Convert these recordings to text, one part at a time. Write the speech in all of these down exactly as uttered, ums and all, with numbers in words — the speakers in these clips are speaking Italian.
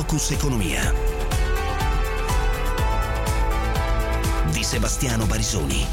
Focus Economia di Sebastiano Barisoni.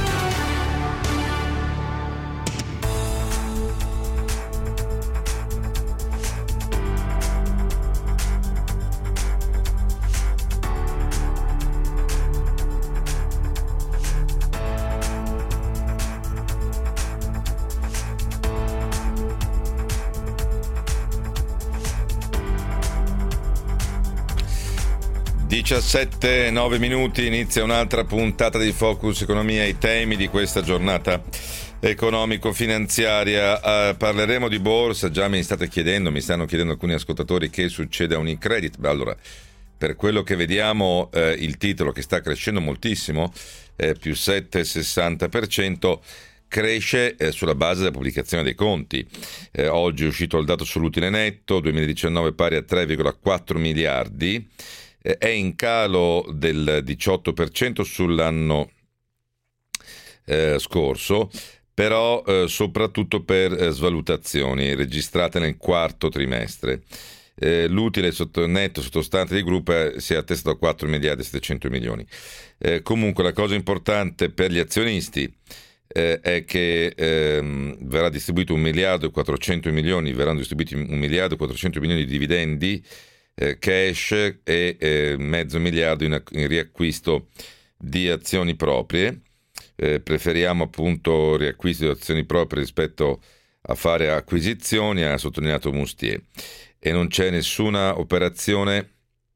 diciassette nove minuti, inizia un'altra puntata di Focus Economia, i temi di questa giornata economico-finanziaria. Uh, parleremo di borsa, già mi state chiedendo, mi stanno chiedendo alcuni ascoltatori che succede a Unicredit. Beh, allora, per quello che vediamo, eh, il titolo che sta crescendo moltissimo, eh, più sette virgola sessanta per cento, cresce eh, sulla base della pubblicazione dei conti. Eh, oggi è uscito il dato sull'utile netto, duemiladiciannove pari a tre virgola quattro miliardi, è in calo del diciotto per cento sull'anno eh, scorso, però eh, soprattutto per eh, svalutazioni registrate nel quarto trimestre. Eh, l'utile sotto, netto sottostante del gruppo è, si è attestato a quattro miliardi e settecento milioni. Eh, comunque la cosa importante per gli azionisti eh, è che ehm, verrà distribuito un miliardo e quattrocento milioni, verranno distribuiti un miliardo e quattrocento milioni di dividendi, Eh, cash e eh, mezzo miliardo in, in riacquisto di azioni proprie. Eh, preferiamo appunto riacquisto di azioni proprie rispetto a fare acquisizioni, ha sottolineato Mustier, e non c'è nessuna operazione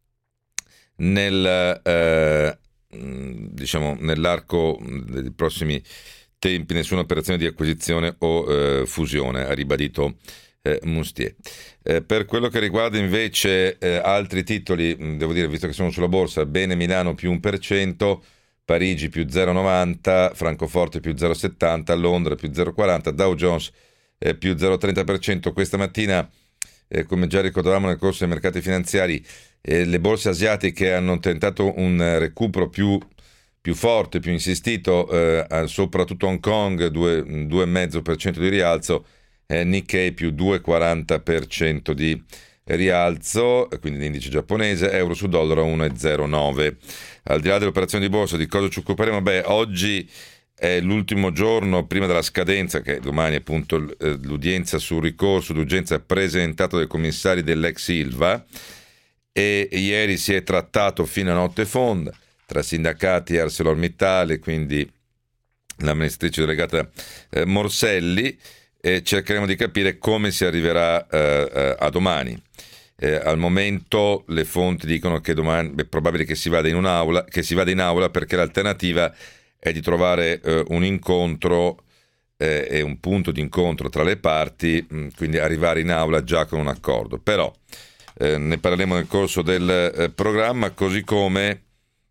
nel eh, diciamo nell'arco dei prossimi tempi, nessuna operazione di acquisizione o eh, fusione, ha ribadito Eh, Mustier. Eh, per quello che riguarda invece eh, altri titoli, devo dire, visto che sono sulla borsa, bene Milano più uno per cento, Parigi più zero virgola novanta, Francoforte più zero virgola settanta, Londra più zero virgola quaranta, Dow Jones eh, più zero virgola trenta per cento. Questa mattina, eh, come già ricordavamo nel corso dei mercati finanziari, eh, le borse asiatiche hanno tentato un recupero più più forte, più insistito, eh, soprattutto Hong Kong, due virgola cinque per cento di rialzo, Eh, Nikkei più due virgola quaranta per cento di rialzo, quindi l'indice giapponese, euro su dollaro uno virgola zero nove. Al di là delle operazioni di borsa, di cosa ci occuperemo? Beh, oggi è l'ultimo giorno prima della scadenza, che domani è appunto l'udienza sul ricorso d'urgenza presentato dai commissari dell'ex Ilva, e ieri si è trattato fino a notte fonda tra sindacati e ArcelorMittal, quindi l'amministratrice delegata eh, Morselli. E cercheremo di capire come si arriverà eh, eh, a domani. Eh, al momento le fonti dicono che domani è probabile che si vada in un'aula, che si vada in aula, perché l'alternativa è di trovare eh, un incontro eh, e un punto di incontro tra le parti, mh, quindi arrivare in aula già con un accordo. Però eh, ne parleremo nel corso del eh, programma, così come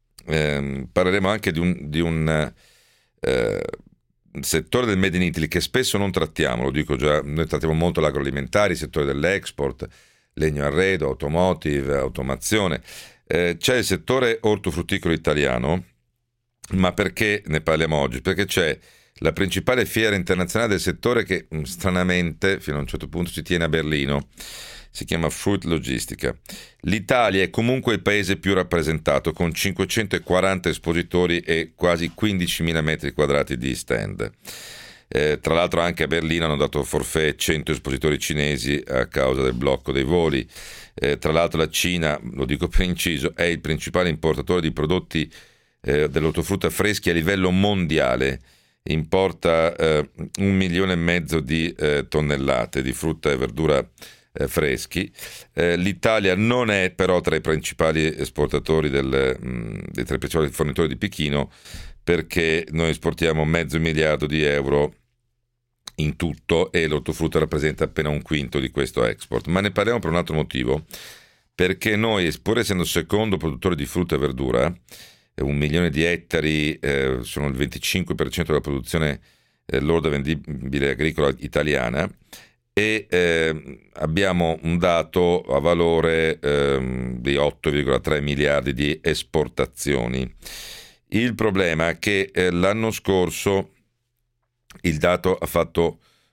eh, parleremo anche di un, di un eh, settore del Made in Italy che spesso non trattiamo, lo dico già, noi trattiamo molto l'agroalimentare, il settore dell'export, legno arredo, automotive, automazione. Eh, c'è il settore ortofrutticolo italiano, ma perché ne parliamo oggi? Perché c'è la principale fiera internazionale del settore che stranamente fino a un certo punto si tiene a Berlino, si chiama Fruit Logistica. L'Italia è comunque il paese più rappresentato, con cinquecentoquaranta espositori e quasi quindicimila metri quadrati di stand. Eh, tra l'altro anche a Berlino hanno dato forfait cento espositori cinesi a causa del blocco dei voli. Eh, tra l'altro la Cina, lo dico per inciso, è il principale importatore di prodotti eh, dell'ortofrutta freschi a livello mondiale. Importa eh, un milione e mezzo di eh, tonnellate di frutta e verdura Eh, freschi. Eh, L'Italia non è però tra i principali esportatori del, mh, dei tra i principali fornitori di Pechino, perché noi esportiamo mezzo miliardo di euro in tutto e l'ortofrutta rappresenta appena un quinto di questo export. Ma ne parliamo per un altro motivo, perché noi, pur essendo secondo produttore di frutta e verdura, eh, un milione di ettari, eh, sono il venticinque per cento della produzione eh, lorda vendibile agricola italiana, e eh, abbiamo un dato a valore eh, di otto virgola tre miliardi di esportazioni. Il problema è che eh, l'anno scorso il dato ha fatto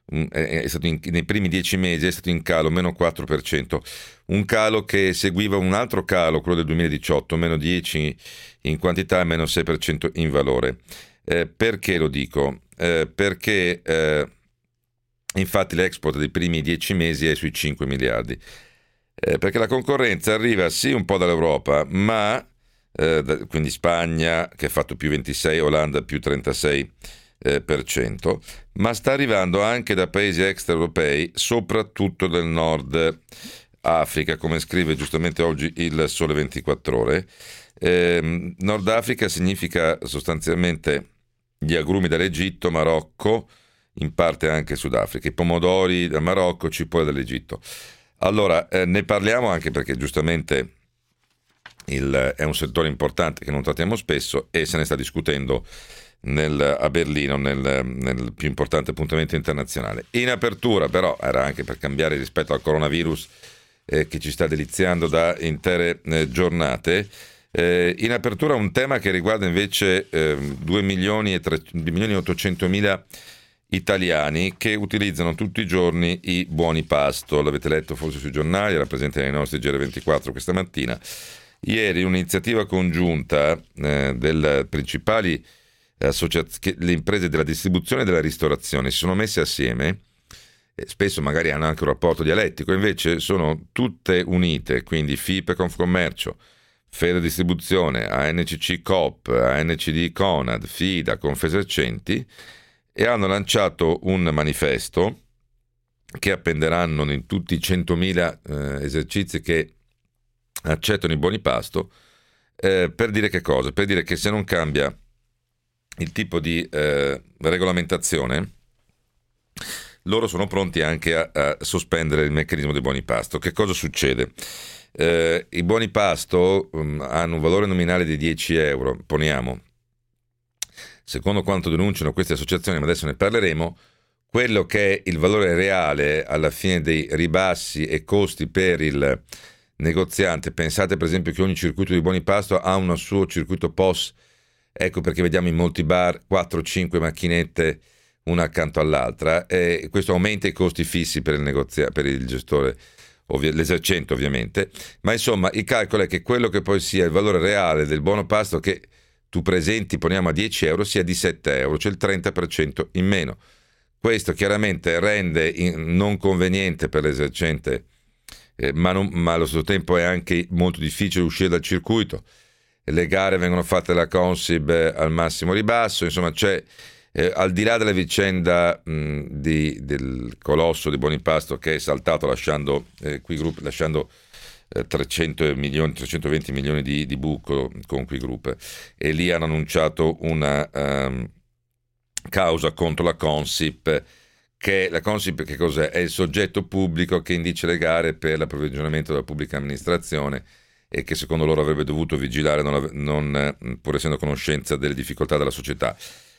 è stato in, nei primi dieci mesi è stato in calo, meno quattro per cento, un calo che seguiva un altro calo, quello del duemiladiciotto, meno dieci in quantità e meno sei per cento in valore. Eh, perché lo dico? Eh, perché eh, infatti l'export dei primi dieci mesi è sui cinque miliardi, eh, perché la concorrenza arriva sì un po' dall'Europa, ma eh, da, quindi Spagna che ha fatto più ventisei, Olanda più trentasei Eh, per cento, ma sta arrivando anche da paesi extraeuropei, soprattutto del Nord Africa, come scrive giustamente oggi il Sole ventiquattro Ore. Eh, Nord Africa significa sostanzialmente gli agrumi dall'Egitto, Marocco, in parte anche Sudafrica, i pomodori dal Marocco, cipolle dall'Egitto. Allora, eh, ne parliamo anche perché giustamente il, è un settore importante che non trattiamo spesso e se ne sta discutendo Nel, a Berlino nel, nel più importante appuntamento internazionale. In apertura però era anche per cambiare rispetto al coronavirus eh, che ci sta deliziando da intere eh, giornate. Eh, in apertura un tema che riguarda invece eh, due milioni e ottocentomila italiani che utilizzano tutti i giorni i buoni pasto. L'avete letto forse sui giornali, era presente nei nostri G R ventiquattro questa mattina. Ieri un'iniziativa congiunta eh, delle principali che le imprese della distribuzione e della ristorazione si sono messe assieme, eh, spesso magari hanno anche un rapporto dialettico, invece sono tutte unite, quindi FIPE Confcommercio, Fede Distribuzione, A N C C Coop, A N C D Conad, FIDA, Confesercenti, e hanno lanciato un manifesto che appenderanno in tutti i centomila eh, esercizi che accettano i buoni pasto, eh, per dire che cosa? Per dire che se non cambia il tipo di eh, regolamentazione, loro sono pronti anche a, a sospendere il meccanismo dei buoni pasto. Che cosa succede? Eh, I buoni pasto um, hanno un valore nominale di dieci euro, poniamo, secondo quanto denunciano queste associazioni, ma adesso ne parleremo. Quello che è il valore reale alla fine dei ribassi e costi per il negoziante, pensate per esempio che ogni circuito di buoni pasto ha un suo circuito P O S. Ecco perché vediamo in molti bar quattro cinque macchinette una accanto all'altra, e questo aumenta i costi fissi per il negozia- per il gestore, ovvi- l'esercente ovviamente, ma insomma il calcolo è che quello che poi sia il valore reale del buono pasto che tu presenti, poniamo a dieci euro, sia di sette euro, cioè il trenta per cento in meno. Questo chiaramente rende in- non conveniente per l'esercente, eh, ma, non, ma allo stesso tempo è anche molto difficile uscire dal circuito. Le gare vengono fatte dalla Consib al massimo ribasso, insomma c'è, eh, al di là della vicenda mh, di, del colosso di Buonipasto che è saltato lasciando eh, qui Group, lasciando eh, trecento milioni, trecentoventi milioni di, di buco con qui Group, e lì hanno annunciato una um, causa contro la Consip, che la Consip che cos'è? È il soggetto pubblico che indice le gare per l'approvvigionamento della pubblica amministrazione e che secondo loro avrebbe dovuto vigilare non, non, pur essendo a conoscenza delle difficoltà della società.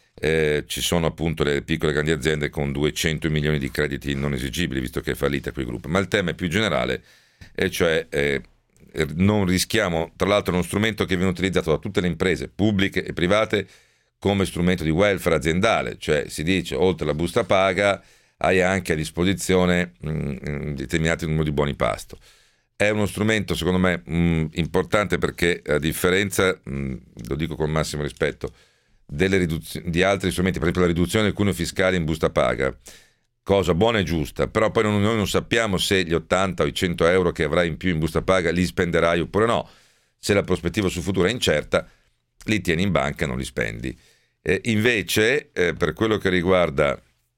Eh, ci sono appunto le piccole e grandi aziende con duecento milioni di crediti non esigibili, visto che è fallita quel gruppo. Ma il tema è più generale, e cioè eh, non rischiamo, tra l'altro è uno strumento che viene utilizzato da tutte le imprese pubbliche e private come strumento di welfare aziendale, cioè si dice oltre la busta paga hai anche a disposizione mh, determinati numero di buoni pasto. È uno strumento secondo me mh, importante perché a differenza, mh, lo dico con massimo rispetto, delle riduzio- di altri strumenti, per esempio la riduzione del cuneo fiscale in busta paga, cosa buona e giusta, però poi non, noi non sappiamo se gli ottanta o i cento euro che avrai in più in busta paga li spenderai oppure no. Se la prospettiva sul futuro è incerta, li tieni in banca e non li spendi. Eh, invece, eh, per quello che riguarda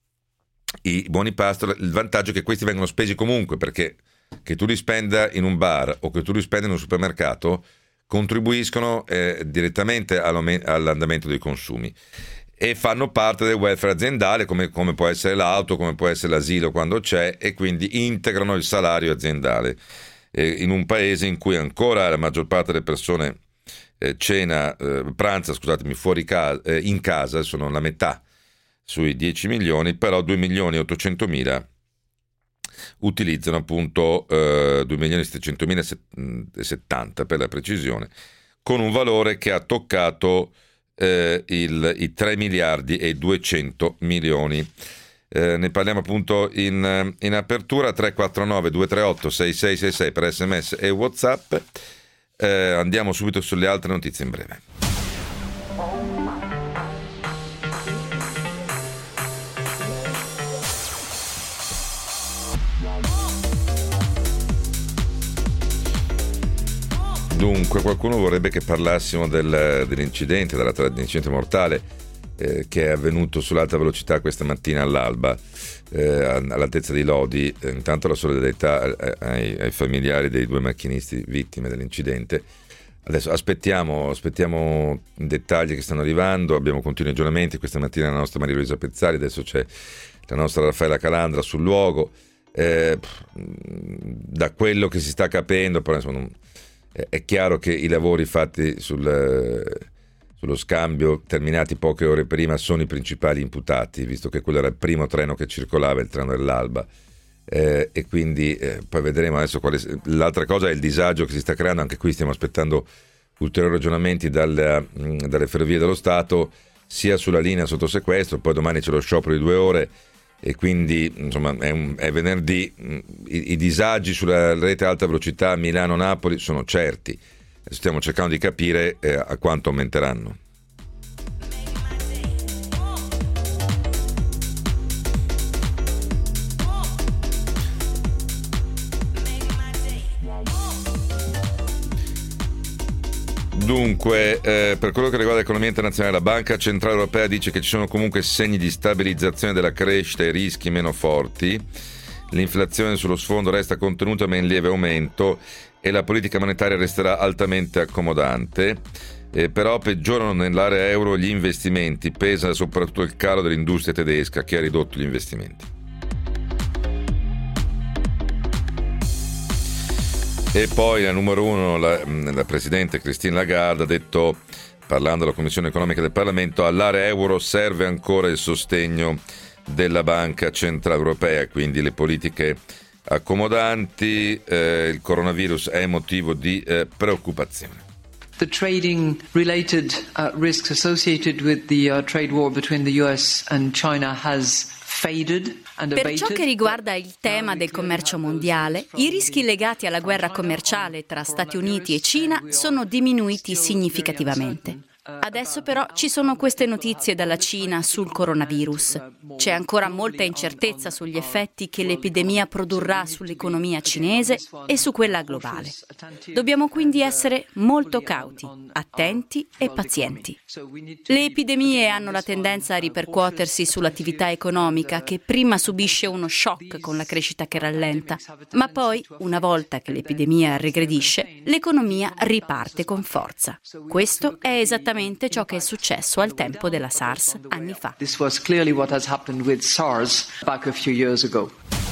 i buoni pasto, il vantaggio è che questi vengono spesi comunque, perché che tu li spenda in un bar o che tu li spenda in un supermercato contribuiscono eh, direttamente all'andamento dei consumi e fanno parte del welfare aziendale, come, come può essere l'auto, come può essere l'asilo quando c'è, e quindi integrano il salario aziendale. Eh, in un paese in cui ancora la maggior parte delle persone eh, cena, eh, pranza, scusatemi, fuori casa, eh, in casa, sono la metà sui dieci milioni, però due milioni e ottocentomila utilizzano appunto eh, due milioni e settecentomila e settanta per la precisione, con un valore che ha toccato eh, il, i tre miliardi e duecento milioni Eh, ne parliamo appunto in, in apertura. Tre quattro nove due tre otto sei sei sei sei per sms e WhatsApp. Eh, andiamo subito sulle altre notizie in breve. Dunque, qualcuno vorrebbe che parlassimo del, dell'incidente, della, dell'incidente mortale eh, che è avvenuto sull'alta velocità questa mattina all'alba, eh, all'altezza di Lodi. Eh, intanto la solidarietà ai, ai familiari dei due macchinisti vittime dell'incidente. Adesso aspettiamo, aspettiamo i dettagli che stanno arrivando, abbiamo continui aggiornamenti. Questa mattina la nostra Maria Luisa Pezzali, adesso c'è la nostra Raffaella Calandra sul luogo. Eh, da quello che si sta capendo, però insomma, è chiaro che i lavori fatti sul, sullo scambio, terminati poche ore prima, sono i principali imputati, visto che quello era il primo treno che circolava, il treno dell'Alba, eh, e quindi eh, poi vedremo adesso quale. L'altra cosa è il disagio che si sta creando, anche qui stiamo aspettando ulteriori ragionamenti dalle, dalle Ferrovie dello Stato, sia sulla linea sotto sequestro, poi domani c'è lo sciopero di due ore, e quindi insomma è, un, è venerdì. I, i disagi sulla rete alta velocità Milano-Napoli sono certi, stiamo cercando di capire eh, a quanto aumenteranno. Dunque, eh, per quello che riguarda l'economia internazionale, la Banca Centrale Europea dice che ci sono comunque segni di stabilizzazione della crescita e rischi meno forti. L'inflazione sullo sfondo resta contenuta ma in lieve aumento e la politica monetaria resterà altamente accomodante. Eh, però peggiorano nell'area euro gli investimenti, pesa soprattutto il calo dell'industria tedesca che ha ridotto gli investimenti. E poi la numero uno, la, la Presidente Christine Lagarde ha detto, parlando alla Commissione Economica del Parlamento, all'area euro serve ancora il sostegno della Banca Centrale Europea, quindi le politiche accomodanti. Eh, il coronavirus è motivo di eh, preoccupazione. The trading related uh, risks associated with the uh, trade war between the U S and China has faded. Per ciò che riguarda il tema del commercio mondiale, i rischi legati alla guerra commerciale tra Stati Uniti e Cina sono diminuiti significativamente. Adesso però ci sono queste notizie dalla Cina sul coronavirus. C'è ancora molta incertezza sugli effetti che l'epidemia produrrà sull'economia cinese e su quella globale. Dobbiamo quindi essere molto cauti, attenti e pazienti. Le epidemie hanno la tendenza a ripercuotersi sull'attività economica, che prima subisce uno shock con la crescita che rallenta, ma poi, una volta che l'epidemia regredisce, l'economia riparte con forza. Questo è esattamente ciò che è successo al tempo della SARS anni fa. This was clearly what has happened with SARS back a few years ago.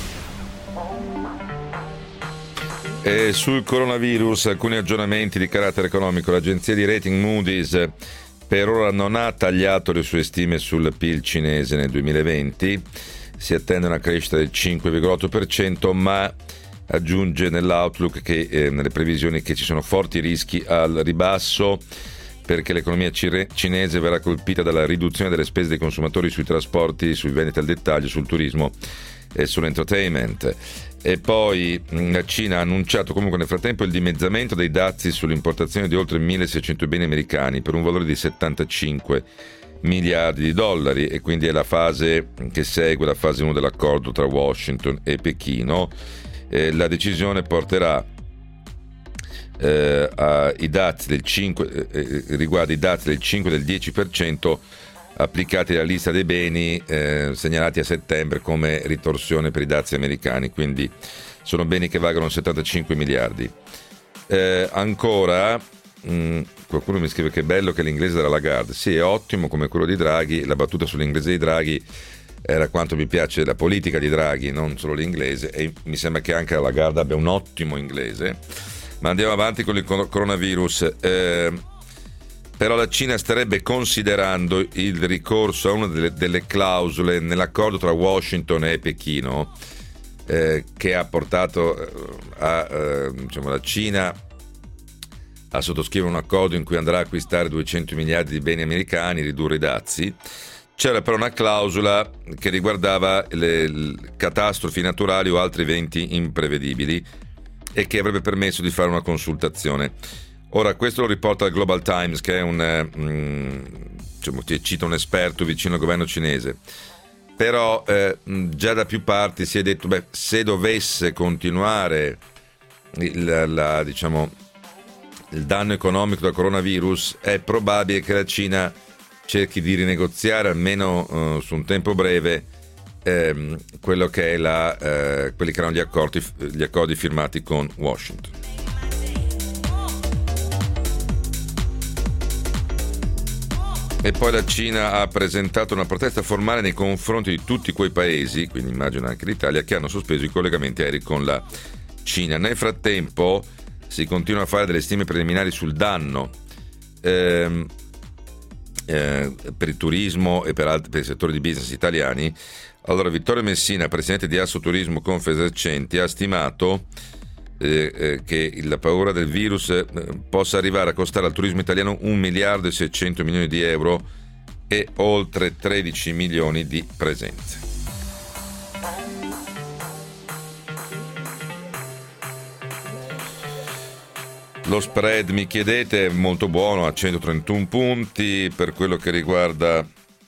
E sul coronavirus alcuni aggiornamenti di carattere economico. L'agenzia di rating Moody's per ora non ha tagliato le sue stime sul P I L cinese nel duemilaventi, si attende una crescita del cinque virgola otto per cento, ma aggiunge nell'outlook che eh, nelle previsioni che ci sono forti rischi al ribasso, perché l'economia cinese verrà colpita dalla riduzione delle spese dei consumatori sui trasporti, sui vendite al dettaglio, sul turismo e sull'entertainment. E poi la Cina ha annunciato comunque nel frattempo il dimezzamento dei dazi sull'importazione di oltre milleseicento beni americani per un valore di settantacinque miliardi di dollari, e quindi è la fase che segue la fase uno dell'accordo tra Washington e Pechino. Eh, la decisione porterà Eh, uh, i dazi del cinque eh, riguarda i dazi del cinque e del dieci per cento applicati alla lista dei beni eh, segnalati a settembre come ritorsione per i dazi americani, quindi sono beni che valgono settantacinque miliardi. Eh, ancora mh, qualcuno mi scrive che è bello che l'inglese della Lagarde, sì, è ottimo come quello di Draghi. La battuta sull'inglese di Draghi era quanto mi piace la politica di Draghi, non solo l'inglese, e mi sembra che anche la Lagarde abbia un ottimo inglese. Ma andiamo avanti con il coronavirus. Eh, però la Cina starebbe considerando il ricorso a una delle, delle clausole nell'accordo tra Washington e Pechino, eh, che ha portato a, eh, diciamo, la Cina a sottoscrivere un accordo in cui andrà a acquistare duecento miliardi di beni americani, ridurre i dazi. C'era però una clausola che riguardava le, le catastrofi naturali o altri eventi imprevedibili e che avrebbe permesso di fare una consultazione. Ora, questo lo riporta il Global Times, che è un um, diciamo, cita un esperto vicino al governo cinese. Però eh, già da più parti si è detto, beh, se dovesse continuare il, la, diciamo, il danno economico da coronavirus, è probabile che la Cina cerchi di rinegoziare almeno uh, su un tempo breve ehm, quello che è la, eh, quelli che erano gli accordi, gli accordi firmati con Washington. E poi la Cina ha presentato una protesta formale nei confronti di tutti quei paesi, quindi immagino anche l'Italia, che hanno sospeso i collegamenti aerei con la Cina. Nel frattempo si continua a fare delle stime preliminari sul danno ehm, eh, per il turismo e per, altri, per i settori di business italiani. Allora, Vittorio Messina, presidente di Assoturismo Confesercenti, ha stimato Eh, eh, che la paura del virus eh, possa arrivare a costare al turismo italiano un miliardo e seicento milioni di euro e oltre tredici milioni di presenze. Lo spread, mi chiedete, è molto buono, a centotrentuno punti. Per quello che riguarda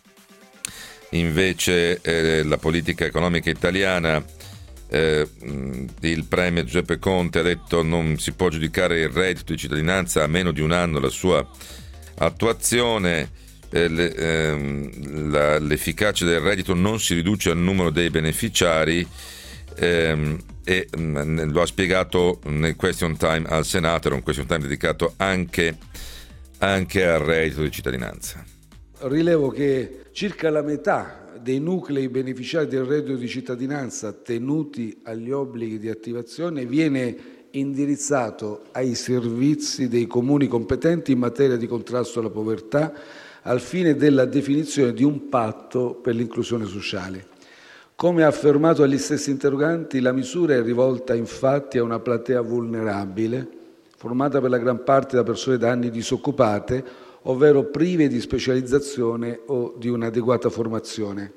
invece eh, la politica economica italiana, Eh, il premier Giuseppe Conte ha detto non si può giudicare il reddito di cittadinanza a meno di un anno la sua attuazione. eh, le, ehm, la, l'efficacia del reddito non si riduce al numero dei beneficiari ehm, e mh, lo ha spiegato nel question time al Senato. Era un question time dedicato anche, anche al reddito di cittadinanza. Rilevo che circa la metà dei nuclei beneficiari del reddito di cittadinanza tenuti agli obblighi di attivazione viene indirizzato ai servizi dei comuni competenti in materia di contrasto alla povertà al fine della definizione di un patto per l'inclusione sociale. Come ha affermato agli stessi interroganti, la misura è rivolta infatti a una platea vulnerabile, formata per la gran parte da persone da anni disoccupate, ovvero prive di specializzazione o di un'adeguata formazione.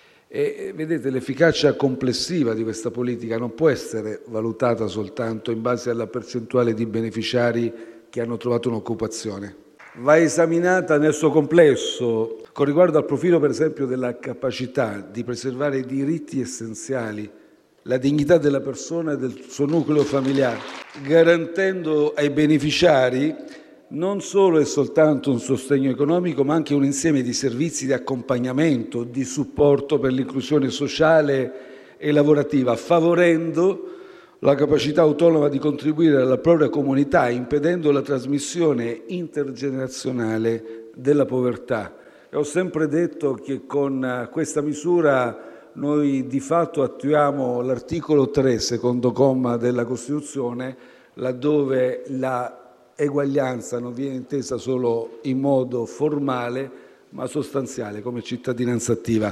E vedete, l'efficacia complessiva di questa politica non può essere valutata soltanto in base alla percentuale di beneficiari che hanno trovato un'occupazione. Va esaminata nel suo complesso, con riguardo al profilo, per esempio, della capacità di preservare i diritti essenziali, la dignità della persona e del suo nucleo familiare, garantendo ai beneficiari non solo e soltanto un sostegno economico, ma anche un insieme di servizi di accompagnamento, di supporto per l'inclusione sociale e lavorativa, favorendo la capacità autonoma di contribuire alla propria comunità, impedendo la trasmissione intergenerazionale della povertà. E ho sempre detto che con questa misura noi di fatto attuiamo l'articolo tre, secondo comma della Costituzione, laddove la eguaglianza non viene intesa solo in modo formale, ma sostanziale, come cittadinanza attiva.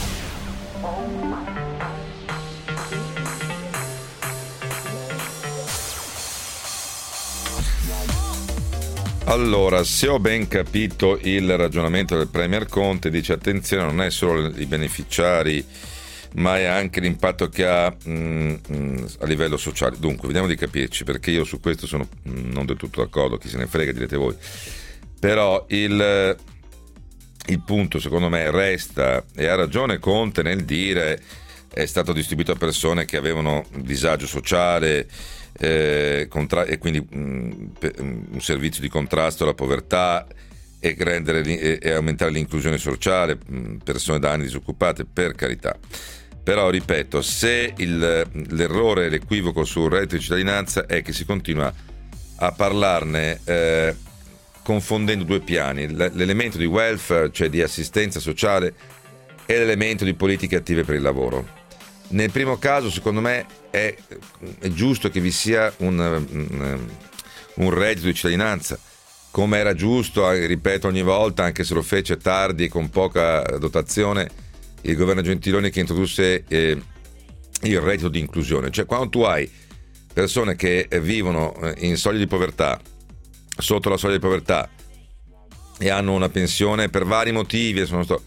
Allora, se ho ben capito il ragionamento del premier Conte, dice attenzione, non è solo i beneficiari, ma è anche l'impatto che ha mh, mh, a livello sociale. Dunque, vediamo di capirci, perché io su questo sono mh, non del tutto d'accordo, chi se ne frega, direte voi. Però il, il punto, secondo me, resta, e ha ragione Conte nel dire è stato distribuito a persone che avevano disagio sociale eh, contra- e quindi mh, un servizio di contrasto alla povertà e, rendere, e, e aumentare l'inclusione sociale, mh, persone da anni disoccupate, per carità. Però, ripeto, se il, l'errore, l'equivoco sul reddito di cittadinanza è che si continua a parlarne eh, confondendo due piani, L- l'elemento di welfare, cioè di assistenza sociale, e l'elemento di politiche attive per il lavoro. Nel primo caso, secondo me, è, è giusto che vi sia un, un, un reddito di cittadinanza, come era giusto, ripeto ogni volta, anche se lo fece tardi e con poca dotazione, il governo Gentiloni, che introdusse eh, il reddito di inclusione. Cioè, quando tu hai persone che vivono in soglia di povertà, sotto la soglia di povertà, e hanno una pensione per vari motivi, sono sto,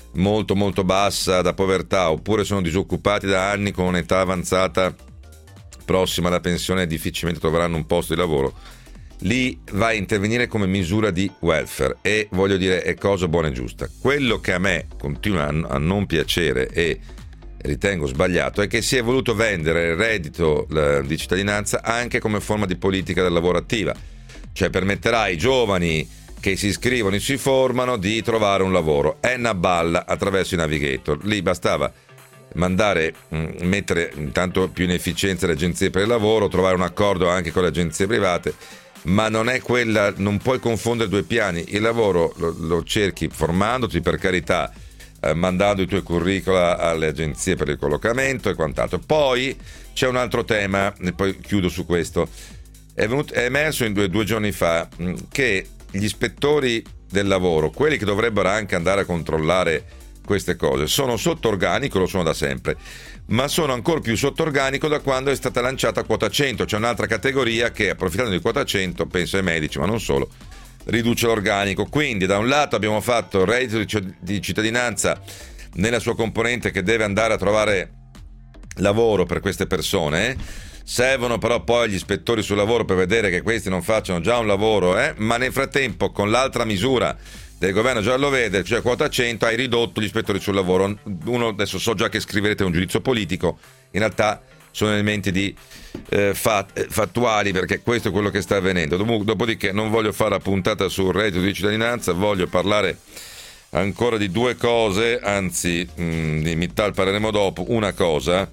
molto molto bassa da povertà, oppure sono disoccupati da anni con un'età avanzata prossima alla pensione e difficilmente troveranno un posto di lavoro, lì va a intervenire come misura di welfare, e voglio dire è cosa buona e giusta. Quello che a me continua a non piacere e ritengo sbagliato è che si è voluto vendere il reddito di cittadinanza anche come forma di politica del lavoro attiva, cioè permetterà ai giovani che si iscrivono e si formano di trovare un lavoro. È una balla attraverso i navigator. Lì bastava mandare, mettere intanto più in efficienza le agenzie per il lavoro, trovare un accordo anche con le agenzie private, ma non è quella, non puoi confondere due piani. Il lavoro lo, lo cerchi formandoti, per carità, eh, mandando i tuoi curricula alle agenzie per il collocamento e quant'altro. Poi c'è un altro tema, e poi chiudo su questo. È, venuto, è emerso in due, due giorni fa mh, che gli ispettori del lavoro, quelli che dovrebbero anche andare a controllare queste cose, sono sotto organico, lo sono da sempre, ma sono ancora più sotto organico da quando è stata lanciata quota cento. C'è un'altra categoria che, approfittando di quota cento, penso ai medici, ma non solo, riduce l'organico. Quindi da un lato abbiamo fatto il reddito di cittadinanza nella sua componente che deve andare a trovare lavoro per queste persone. Servono però poi gli ispettori sul lavoro per vedere che questi non facciano già un lavoro, eh? Ma nel frattempo, con l'altra misura del governo già lo vede, cioè quota cento, hai ridotto gli ispettori sul lavoro. Uno, adesso so già che scriverete un giudizio politico, in realtà sono elementi di eh, fat, fattuali, perché questo è quello che sta avvenendo. Dopodiché non voglio fare la puntata sul reddito di cittadinanza, voglio parlare ancora di due cose, anzi mh, di Mittal parleremo dopo. Una cosa,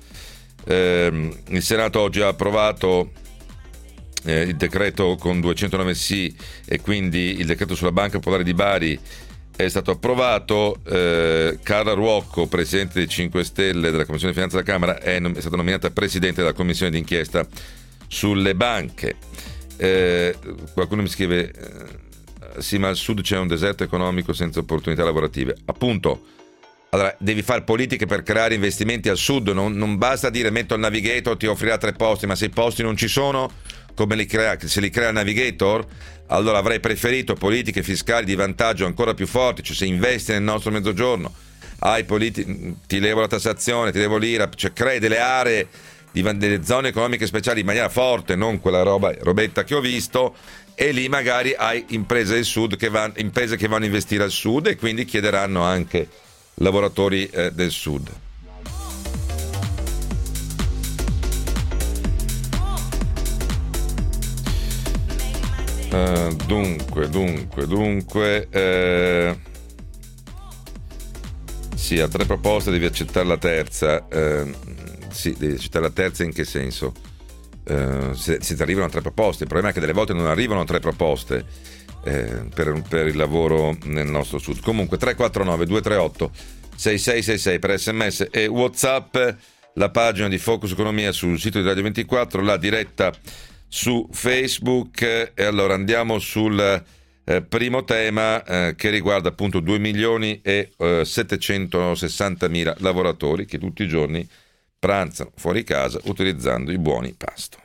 eh, il Senato oggi ha approvato eh, il decreto con duecentonove sì, e quindi il decreto sulla Banca Popolare di Bari è stato approvato. eh, Carla Ruocco, presidente dei cinque Stelle della Commissione Finanza della Camera, è, nom- è stata nominata presidente della Commissione d'inchiesta sulle banche. Eh, qualcuno mi scrive eh, sì, ma al sud c'è un deserto economico senza opportunità lavorative. Appunto, allora devi fare politiche per creare investimenti al sud, non, non basta dire metto il navigator, ti offrirà tre posti, ma se i posti non ci sono, come li crea? Se li crea il navigator? Allora avrei preferito politiche fiscali di vantaggio ancora più forti, cioè se investi nel nostro mezzogiorno, hai politi- ti levo la tassazione, ti levo l'I R A P, cioè crei delle aree, di, delle zone economiche speciali in maniera forte, non quella roba, robetta che ho visto, e lì magari hai imprese del sud che vanno, imprese che vanno a investire al sud, e quindi chiederanno anche lavoratori eh, del sud. Uh, dunque, dunque, dunque uh, sì, a tre proposte devi accettare la terza. Uh, sì, devi accettare la terza in che senso? Uh, se, se ti arrivano tre proposte, il problema è che delle volte non arrivano tre proposte eh, per, per il lavoro nel nostro sud. Comunque tre quattro nove due tre otto sei sei sei sei per sms e WhatsApp, la pagina di Focus Economia sul sito di Radio ventiquattro, la diretta su Facebook. E allora andiamo sul eh, primo tema eh, che riguarda appunto due milioni e eh, settecentosessantamila lavoratori che tutti i giorni pranzano fuori casa utilizzando i buoni pasto.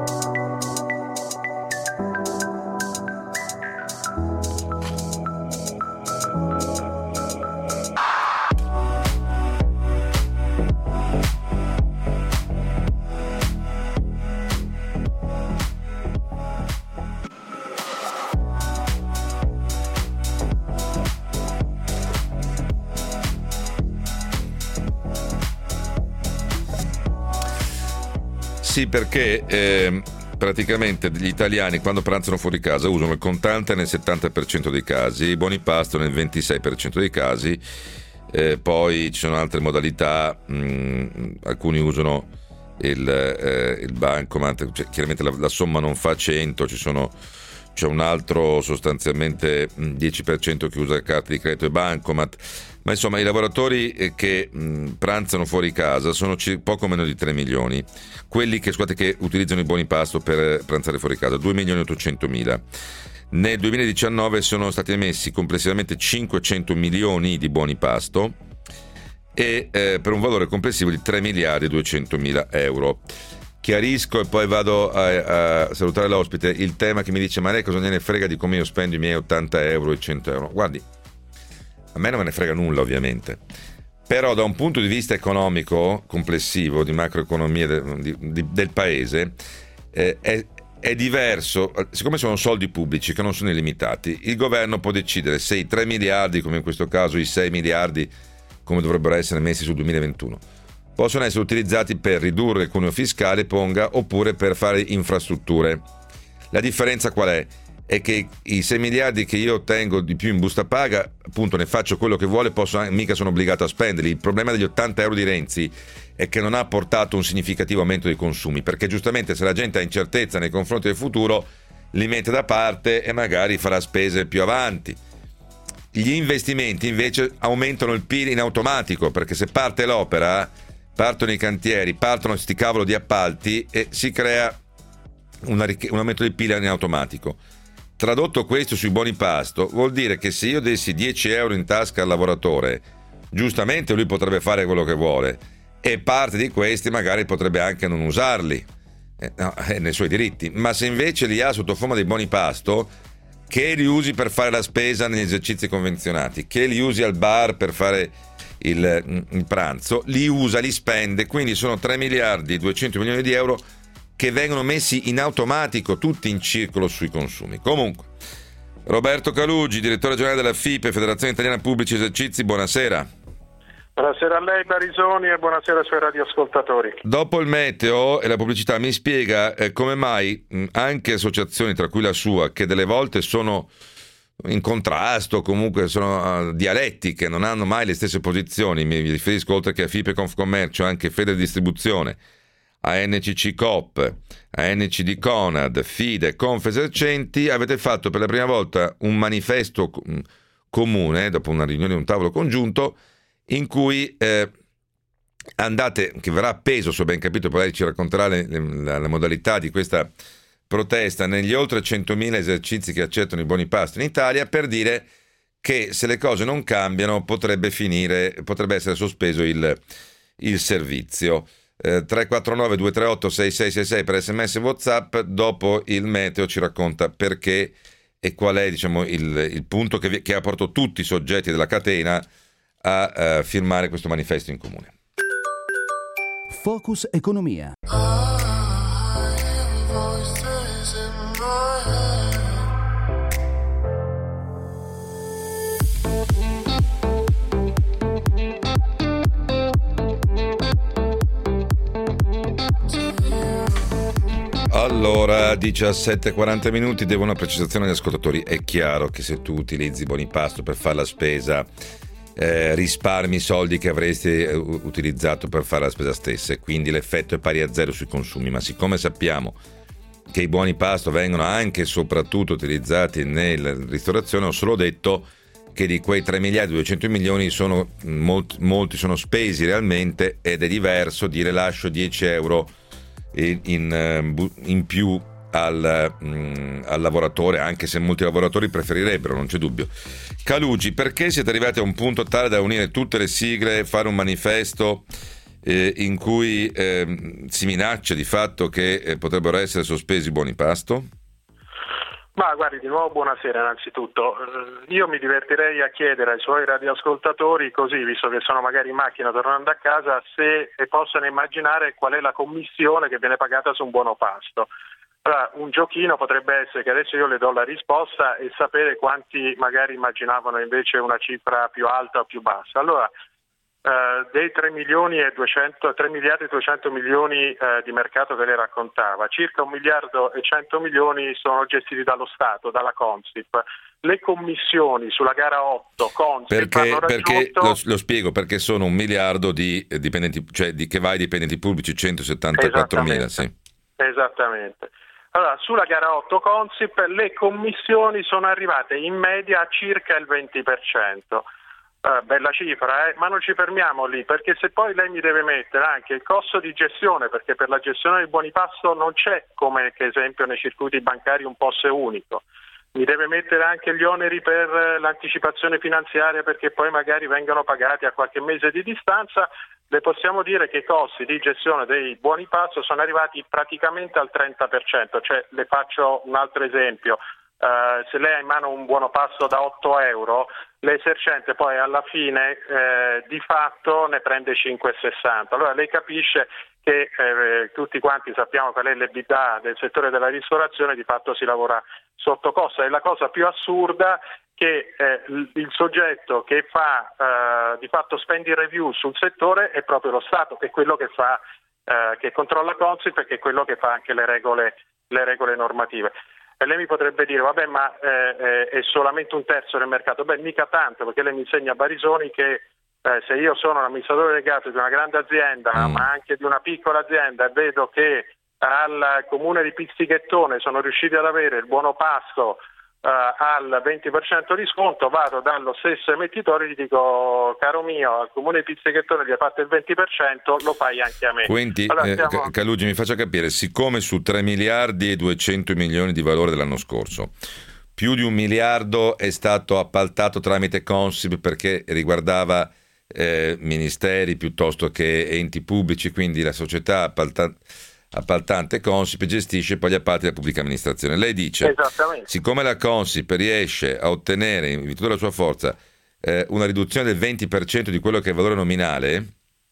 Sì, perché eh, praticamente gli italiani quando pranzano fuori casa usano il contante nel settanta per cento dei casi, i buoni pasto nel ventisei per cento dei casi, eh, poi ci sono altre modalità, mh, alcuni usano il, eh, il bancomat, cioè, chiaramente la, la somma non fa cento, ci sono, c'è un altro sostanzialmente dieci per cento che usa carte di credito e bancomat. Ma insomma i lavoratori che mh, pranzano fuori casa sono c- poco meno di tre milioni, quelli che, scusate, che utilizzano i buoni pasto per pranzare fuori casa due milioni e ottocentomila. Nel duemiladiciannove sono stati emessi complessivamente cinquecento milioni di buoni pasto e eh, per un valore complessivo di tre miliardi e duecentomila euro. Chiarisco e poi vado a, a salutare l'ospite. Il tema che mi dice: ma lei cosa ne frega di come io spendo i miei ottanta euro e cento euro? Guardi, a me non me ne frega nulla ovviamente, però da un punto di vista economico complessivo, di macroeconomia de, di, di, del paese, eh, è, è diverso, siccome sono soldi pubblici che non sono illimitati, il governo può decidere se i tre miliardi, come in questo caso i sei miliardi, come dovrebbero essere messi sul duemilaventuno, possono essere utilizzati per ridurre il cuneo fiscale, ponga, oppure per fare infrastrutture. La differenza qual è? È che i sei miliardi che io ottengo di più in busta paga, appunto ne faccio quello che vuole, posso, mica sono obbligato a spenderli. Il problema degli ottanta euro di Renzi è che non ha portato un significativo aumento dei consumi, perché giustamente se la gente ha incertezza nei confronti del futuro li mette da parte e magari farà spese più avanti. Gli investimenti invece aumentano il P I L in automatico, perché se parte l'opera, partono i cantieri, partono sti cavolo di appalti e si crea una, un aumento del P I L in automatico. Tradotto questo sui buoni pasto vuol dire che se io dessi dieci euro in tasca al lavoratore, giustamente lui potrebbe fare quello che vuole e parte di questi magari potrebbe anche non usarli, eh, no, è nei suoi diritti, ma se invece li ha sotto forma di buoni pasto, che li usi per fare la spesa negli esercizi convenzionati, che li usi al bar per fare il, il pranzo, li usa, li spende, quindi sono tre miliardi duecento milioni di euro che vengono messi in automatico, tutti in circolo sui consumi. Comunque, Roberto Calugi, direttore generale della F I P E, Federazione Italiana Pubblici Esercizi, buonasera. Buonasera a lei Barisoni e buonasera ai suoi radioascoltatori. Dopo il meteo e la pubblicità, mi spiega eh, come mai mh, anche associazioni, tra cui la sua, che delle volte sono in contrasto, comunque sono uh, dialettiche, non hanno mai le stesse posizioni, mi riferisco oltre che a F I P E Confcommercio anche Fede Distribuzione, a N C C Coop, a N C D Conad, Fide, Confesercenti, avete fatto per la prima volta un manifesto comune, dopo una riunione, un tavolo congiunto, in cui eh, andate, che verrà appeso, se ho ben capito, poi lei ci racconterà le, le, la, la modalità di questa protesta, negli oltre centomila esercizi che accettano i buoni pasto in Italia, per dire che se le cose non cambiano potrebbe finire, potrebbe essere sospeso il, il servizio. Eh, tre quattro nove due tre otto sei sei sei sei per sms e WhatsApp. Dopo il meteo ci racconta perché e qual è, diciamo, il, il punto che, che ha portato tutti i soggetti della catena a uh, firmare questo manifesto in comune. Focus Economia. Allora, diciassette e quaranta minuti, devo una precisazione agli ascoltatori. È chiaro che se tu utilizzi buoni pasto per fare la spesa, eh, risparmi soldi che avresti eh, utilizzato per fare la spesa stessa, e quindi l'effetto è pari a zero sui consumi. Ma siccome sappiamo che i buoni pasto vengono anche e soprattutto utilizzati nella ristorazione, ho solo detto che di quei tre miliardi duecento milioni sono, molti, molti sono spesi realmente, ed è diverso dire lascio dieci euro In, in, in più al, mm, al lavoratore, anche se molti lavoratori preferirebbero, non c'è dubbio. Calugi, perché siete arrivati a un punto tale da unire tutte le sigle, fare un manifesto eh, in cui eh, si minaccia di fatto che eh, potrebbero essere sospesi i buoni pasto? Ma guardi, di nuovo buonasera innanzitutto. Io mi divertirei a chiedere ai suoi radioascoltatori, così, visto che sono magari in macchina tornando a casa, se possono immaginare qual è la commissione che viene pagata su un buono pasto. Allora, un giochino potrebbe essere che adesso io le do la risposta e sapere quanti magari immaginavano invece una cifra più alta o più bassa. Allora, Uh, dei tre milioni e duecento, tre miliardi e duecento milioni uh, di mercato che lei raccontava, circa un miliardo e cento milioni sono gestiti dallo Stato, dalla Consip. Le commissioni sulla gara otto Consip perché, hanno raggiunto... perché lo, lo spiego, perché sono un miliardo di dipendenti, cioè di, che va ai dipendenti pubblici, centosettantaquattromila. Sì. Esattamente. Allora, sulla gara otto Consip le commissioni sono arrivate in media a circa il venti per cento. Uh, bella cifra, eh? Ma non ci fermiamo lì, perché se poi lei mi deve mettere anche il costo di gestione, perché per la gestione dei buoni pasto non c'è, come che esempio nei circuiti bancari, un P O S unico, mi deve mettere anche gli oneri per l'anticipazione finanziaria, perché poi magari vengono pagati a qualche mese di distanza. Le possiamo dire che i costi di gestione dei buoni pasto sono arrivati praticamente al trenta per cento, cioè le faccio un altro esempio. Uh, se lei ha in mano un buono pasto da otto euro, l'esercente poi alla fine eh, di fatto ne prende cinque virgola sessanta. Allora lei capisce che eh, tutti quanti sappiamo qual è l'EBITDA del settore della ristorazione, di fatto si lavora sotto costo. E la cosa più assurda che eh, il soggetto che fa eh, di fatto spending review sul settore è proprio lo Stato, che è quello che fa eh, che controlla Consip e che è quello che fa anche le regole le regole normative. E lei mi potrebbe dire, vabbè, ma eh, è solamente un terzo del mercato. Beh, mica tanto, perché lei mi insegna, Barisoni, che eh, se io sono un amministratore delegato di una grande azienda, mm. ma anche di una piccola azienda, e vedo che al comune di Pizzighettone sono riusciti ad avere il buono pasto Uh, al venti per cento di sconto, vado dallo stesso emettitore e gli dico, caro mio, al comune di Pizzighettone gli ha fatto il venti per cento, lo fai anche a me. Quindi allora, eh, siamo... Calugi, mi faccia capire, siccome su tre miliardi e duecento milioni di valore dell'anno scorso più di un miliardo è stato appaltato tramite Consip perché riguardava eh, ministeri piuttosto che enti pubblici, quindi la società appaltante appaltante Consip gestisce poi gli appalti della pubblica amministrazione. Lei dice, siccome la Consip riesce a ottenere in virtù della sua forza eh, una riduzione del venti per cento di quello che è il valore nominale,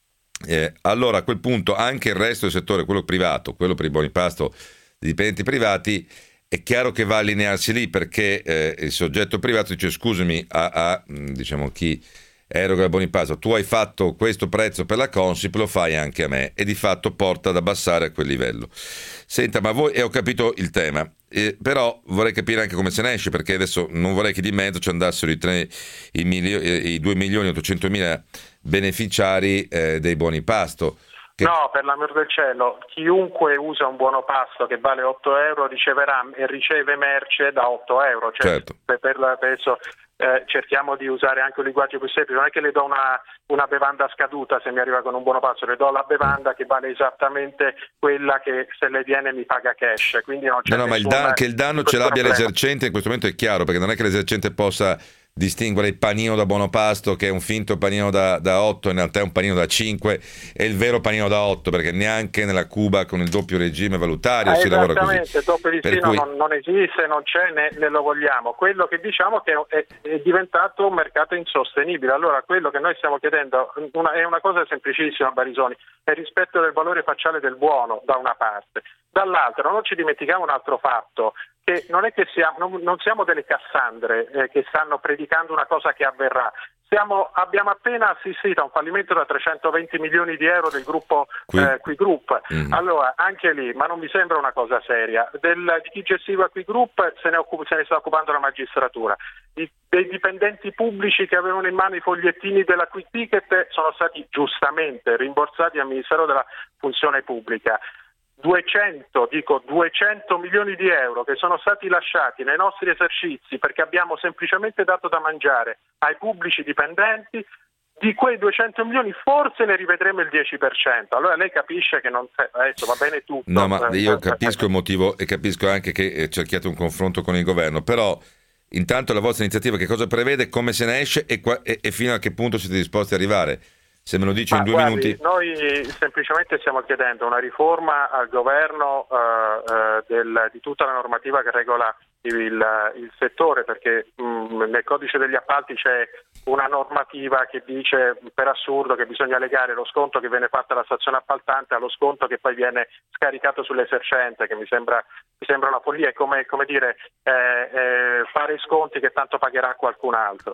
eh, allora a quel punto anche il resto del settore, quello privato, quello per i buoni pasto dei dipendenti privati, è chiaro che va a allinearsi lì, perché eh, il soggetto privato dice, scusami, a, a diciamo chi eroga il buoni pasto, tu hai fatto questo prezzo per la Consip, lo fai anche a me, e di fatto porta ad abbassare a quel livello. Senta, ma voi, e ho capito il tema, eh, però vorrei capire anche come se ne esce, perché adesso non vorrei che di mezzo ci andassero i, tre, i, milio, i due milioni e ottocentomila beneficiari eh, dei buoni pasto. Che... No, per l'amor del cielo, chiunque usa un buono pasto che vale otto euro riceverà e riceve merce da otto euro, cioè certo. per, per la, adesso eh, cerchiamo di usare anche un linguaggio più semplice, non è che le do una, una bevanda scaduta se mi arriva con un buono pasto, le do la bevanda che vale esattamente quella che se le viene mi paga cash, quindi non c'è no, no, ma il da- che il danno ce l'abbia problema. L'esercente in questo momento è chiaro, perché non è che l'esercente possa distinguere il panino da buono pasto, che è un finto panino da, da otto, in realtà è un panino da cinque, e il vero panino da otto, perché neanche nella Cuba con il doppio regime valutario ah, si lavora così. Esattamente, il doppio listino cui... non, non esiste, non c'è, né, né lo vogliamo. Quello che diciamo che è, è diventato un mercato insostenibile. Allora, quello che noi stiamo chiedendo una, è una cosa semplicissima, Barisoni, è il rispetto del valore facciale del buono, da una parte. Dall'altra, non ci dimentichiamo un altro fatto, che non è che siamo, non, non siamo delle Cassandre eh, che stanno predicando una cosa che avverrà. Siamo, abbiamo appena assistito a un fallimento da trecentoventi milioni di euro del gruppo Qui, eh, Qui Group. Mm. Allora, anche lì, ma non mi sembra una cosa seria. Del, di chi gestiva Qui Group se ne, occup- se ne sta occupando la magistratura. Di, dei dipendenti pubblici che avevano in mano i fogliettini della Quick Ticket sono stati giustamente rimborsati al Ministero della Funzione Pubblica. duecento, dico duecento milioni di euro che sono stati lasciati nei nostri esercizi perché abbiamo semplicemente dato da mangiare ai pubblici dipendenti, di quei duecento milioni forse ne rivedremo il dieci per cento. Allora lei capisce che non adesso va bene tutto. No, ma io capisco il motivo e capisco anche che cerchiate un confronto con il governo, però intanto la vostra iniziativa che cosa prevede, come se ne esce e, qua, e, e fino a che punto siete disposti ad arrivare? Se me lo dice Ma in due guardi, minuti. Noi semplicemente stiamo chiedendo una riforma al governo uh, uh, del, di tutta la normativa che regola il, il settore, perché mh, nel codice degli appalti c'è una normativa che dice per assurdo che bisogna legare lo sconto che viene fatto alla stazione appaltante allo sconto che poi viene scaricato sull'esercente, che mi sembra, mi sembra una follia, è come, come dire eh, eh, fare sconti che tanto pagherà qualcun altro.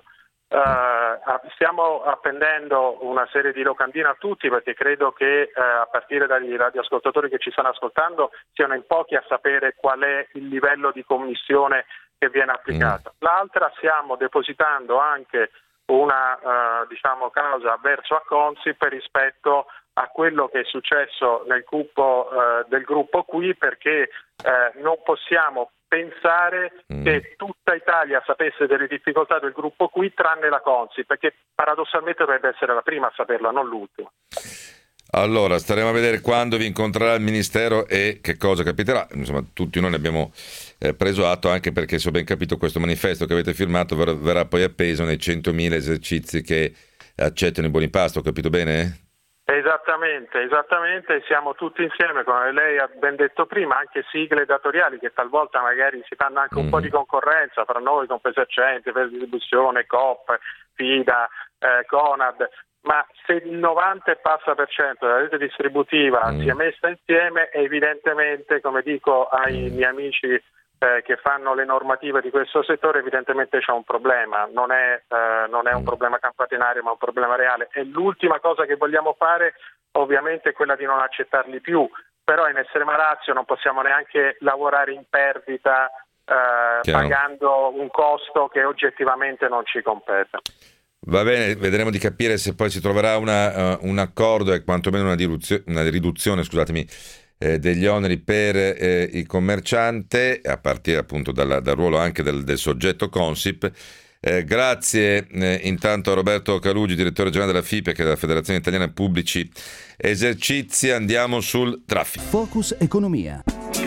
Uh, stiamo appendendo una serie di locandine a tutti, perché credo che uh, a partire dagli radioascoltatori che ci stanno ascoltando siano in pochi a sapere qual è il livello di commissione che viene applicato. Mm. L'altra, stiamo depositando anche una uh, diciamo causa verso a Consip rispetto a quello che è successo nel gruppo uh, del gruppo Qui, perché uh, non possiamo pensare mm. che tutta Italia sapesse delle difficoltà del gruppo Qui tranne la Consip, perché paradossalmente dovrebbe essere la prima a saperla, non l'ultima. Allora, staremo a vedere quando vi incontrerà il Ministero e che cosa capiterà. Insomma, tutti noi ne abbiamo eh, preso atto, anche perché, se ho ben capito, questo manifesto che avete firmato ver- verrà poi appeso nei centomila esercizi che accettano i buoni pasto, ho capito bene? Esattamente, esattamente, siamo tutti insieme, come lei ha ben detto prima, anche sigle datoriali che talvolta magari si fanno anche un mm. po' di concorrenza fra noi, Confesercenti, per distribuzione, Coop, Fida, eh, Conad, ma se il novanta e passa per cento della rete distributiva mm. si è messa insieme, evidentemente, come dico ai miei amici Eh, che fanno le normative di questo settore, evidentemente c'è un problema, non è, eh, non è un problema campatinario ma un problema reale, e l'ultima cosa che vogliamo fare ovviamente è quella di non accettarli più, però in estrema ratio non possiamo neanche lavorare in perdita eh, pagando un costo che oggettivamente non ci compete. Va bene, vedremo di capire se poi si troverà una, uh, un accordo e quantomeno una, diruzio- una riduzione, scusatemi, Eh, degli oneri per eh, il commerciante, a partire appunto dalla, dal ruolo anche del, del soggetto Consip. Eh, grazie eh, intanto a Roberto Calugi, direttore generale della F I P E, che è della Federazione Italiana Pubblici Esercizi. Andiamo sul traffico. Focus Economia.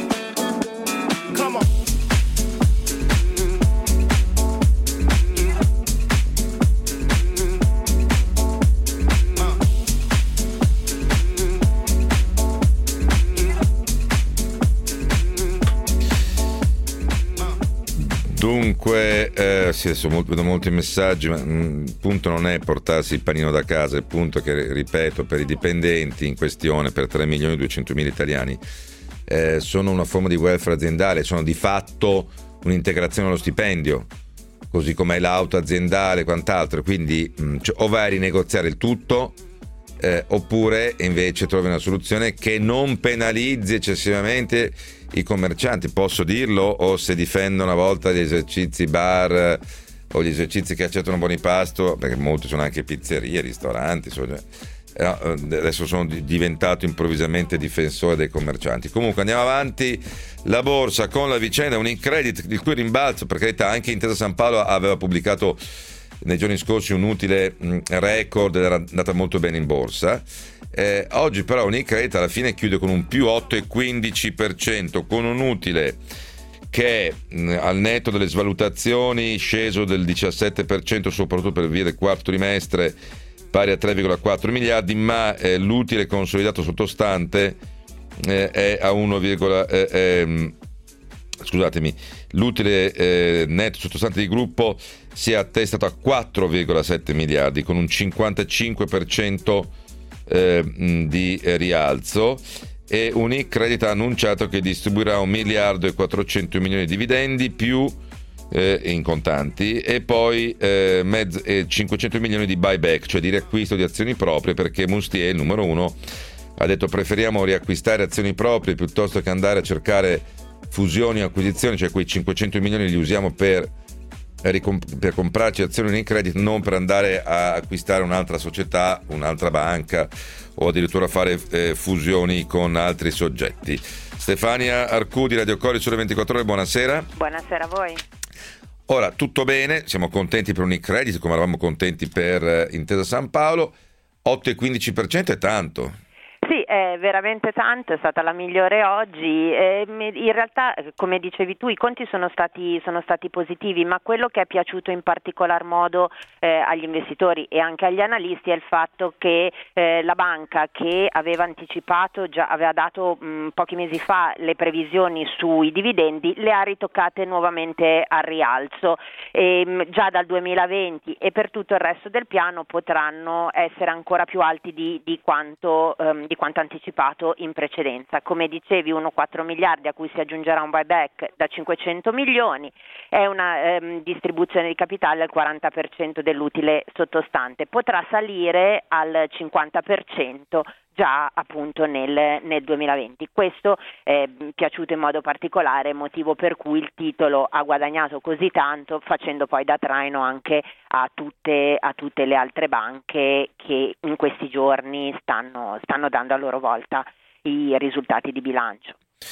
Dunque, eh, sì, adesso vedo molti messaggi, ma mh, il punto non è portarsi il panino da casa, il punto è che, ripeto, per i dipendenti in questione, per tre milioni e duecentomila italiani, eh, sono una forma di welfare aziendale, sono di fatto un'integrazione allo stipendio, così come l'auto aziendale e quant'altro, quindi mh, cioè, o vai a rinegoziare il tutto, eh, oppure invece trovi una soluzione che non penalizzi eccessivamente i commercianti, posso dirlo, o se difendo una volta gli esercizi bar o gli esercizi che accettano buoni pasto, perché molti sono anche pizzerie, ristoranti, insomma, eh, adesso sono diventato improvvisamente difensore dei commercianti. Comunque andiamo avanti, la borsa con la vicenda Unicredit, il cui rimbalzo, per carità, anche Intesa Sanpaolo aveva pubblicato nei giorni scorsi un utile mh, record, era andata molto bene in borsa. Eh, oggi però Unicredit alla fine chiude con un più otto virgola quindici per cento, con un utile che mh, al netto delle svalutazioni sceso del diciassette per cento, soprattutto per via del quarto trimestre, pari a tre virgola quattro miliardi, ma eh, l'utile consolidato sottostante eh, è a uno, eh, eh, scusatemi, l'utile eh, netto sottostante di gruppo si è attestato a quattro virgola sette miliardi, con un cinquantacinque per cento eh, di rialzo, e Unicredit ha annunciato che distribuirà un miliardo e quattrocento milioni di dividendi più eh, in contanti, e poi eh, mezz- eh, cinquecento milioni di buyback, cioè di riacquisto di azioni proprie, perché Mustier, il numero uno, ha detto: preferiamo riacquistare azioni proprie piuttosto che andare a cercare fusioni o acquisizioni, cioè quei cinquecento milioni li usiamo per, per comprarci azioni in credito, non per andare a acquistare un'altra società, un'altra banca, o addirittura fare eh, fusioni con altri soggetti. Stefania Arcudi, Radio Cori, Sole ventiquattro Ore, buonasera. Buonasera a voi. Ora, tutto bene, siamo contenti per Unicredit, come eravamo contenti per eh, Intesa Sanpaolo. Otto virgola quindici per cento è tanto. Sì, è veramente tanto, è stata la migliore oggi. Eh, in realtà, come dicevi tu, i conti sono stati, sono stati positivi, ma quello che è piaciuto in particolar modo eh, agli investitori e anche agli analisti è il fatto che eh, la banca, che aveva anticipato, già aveva dato mh, pochi mesi fa le previsioni sui dividendi, le ha ritoccate nuovamente al rialzo. E, mh, già dal duemilaventi e per tutto il resto del piano potranno essere ancora più alti di, di quanto um, di quanto anticipato in precedenza. Come dicevi, uno virgola quattro miliardi a cui si aggiungerà un buyback da cinquecento milioni, è una ehm, distribuzione di capitale al quaranta per cento dell'utile sottostante, potrà salire al cinquanta per cento già appunto nel, nel duemilaventi. Questo è piaciuto in modo particolare, motivo per cui il titolo ha guadagnato così tanto, facendo poi da traino anche a tutte, a tutte le altre banche che in questi giorni stanno, stanno dando a loro volta i risultati di bilancio.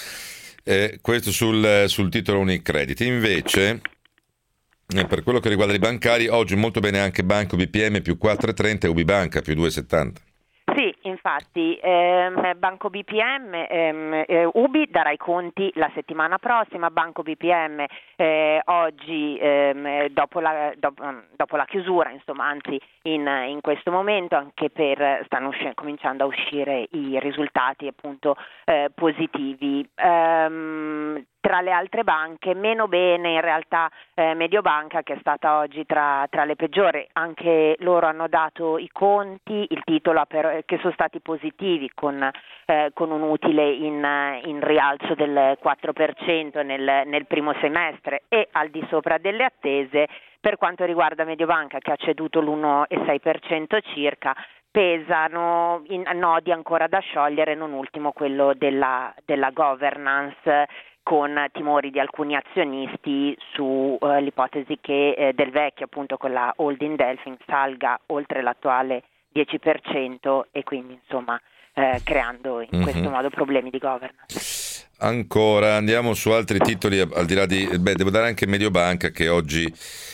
Eh, questo sul, sul titolo Unicredit. Invece, eh, per quello che riguarda i bancari, oggi molto bene anche Banco B P M più quattro virgola trenta e Ubibanca più due virgola settanta. Sì, infatti ehm, Banco B P M, ehm, eh, Ubi darà i conti la settimana prossima, Banco B P M eh, oggi ehm, dopo, la, dopo, dopo la chiusura, insomma, anzi in, in questo momento, anche per stanno usci- cominciando a uscire i risultati appunto eh, positivi. Um, Tra le altre banche, meno bene in realtà eh, Mediobanca, che è stata oggi tra, tra le peggiori. Anche loro hanno dato i conti, il titolo però, che sono stati positivi, con, eh, con un utile in, in rialzo del quattro per cento nel, nel primo semestre e al di sopra delle attese. Per quanto riguarda Mediobanca, che ha ceduto l'uno virgola sei per cento circa, pesano in nodi ancora da sciogliere, non ultimo quello della, della governance, con timori di alcuni azionisti sull'ipotesi uh, che eh, del vecchio, appunto con la holding Delfin, salga oltre l'attuale dieci per cento e quindi insomma eh, creando in mm-hmm. questo modo problemi di governance. Ancora andiamo su altri titoli, al di là di, beh, devo dare anche Mediobanca, che oggi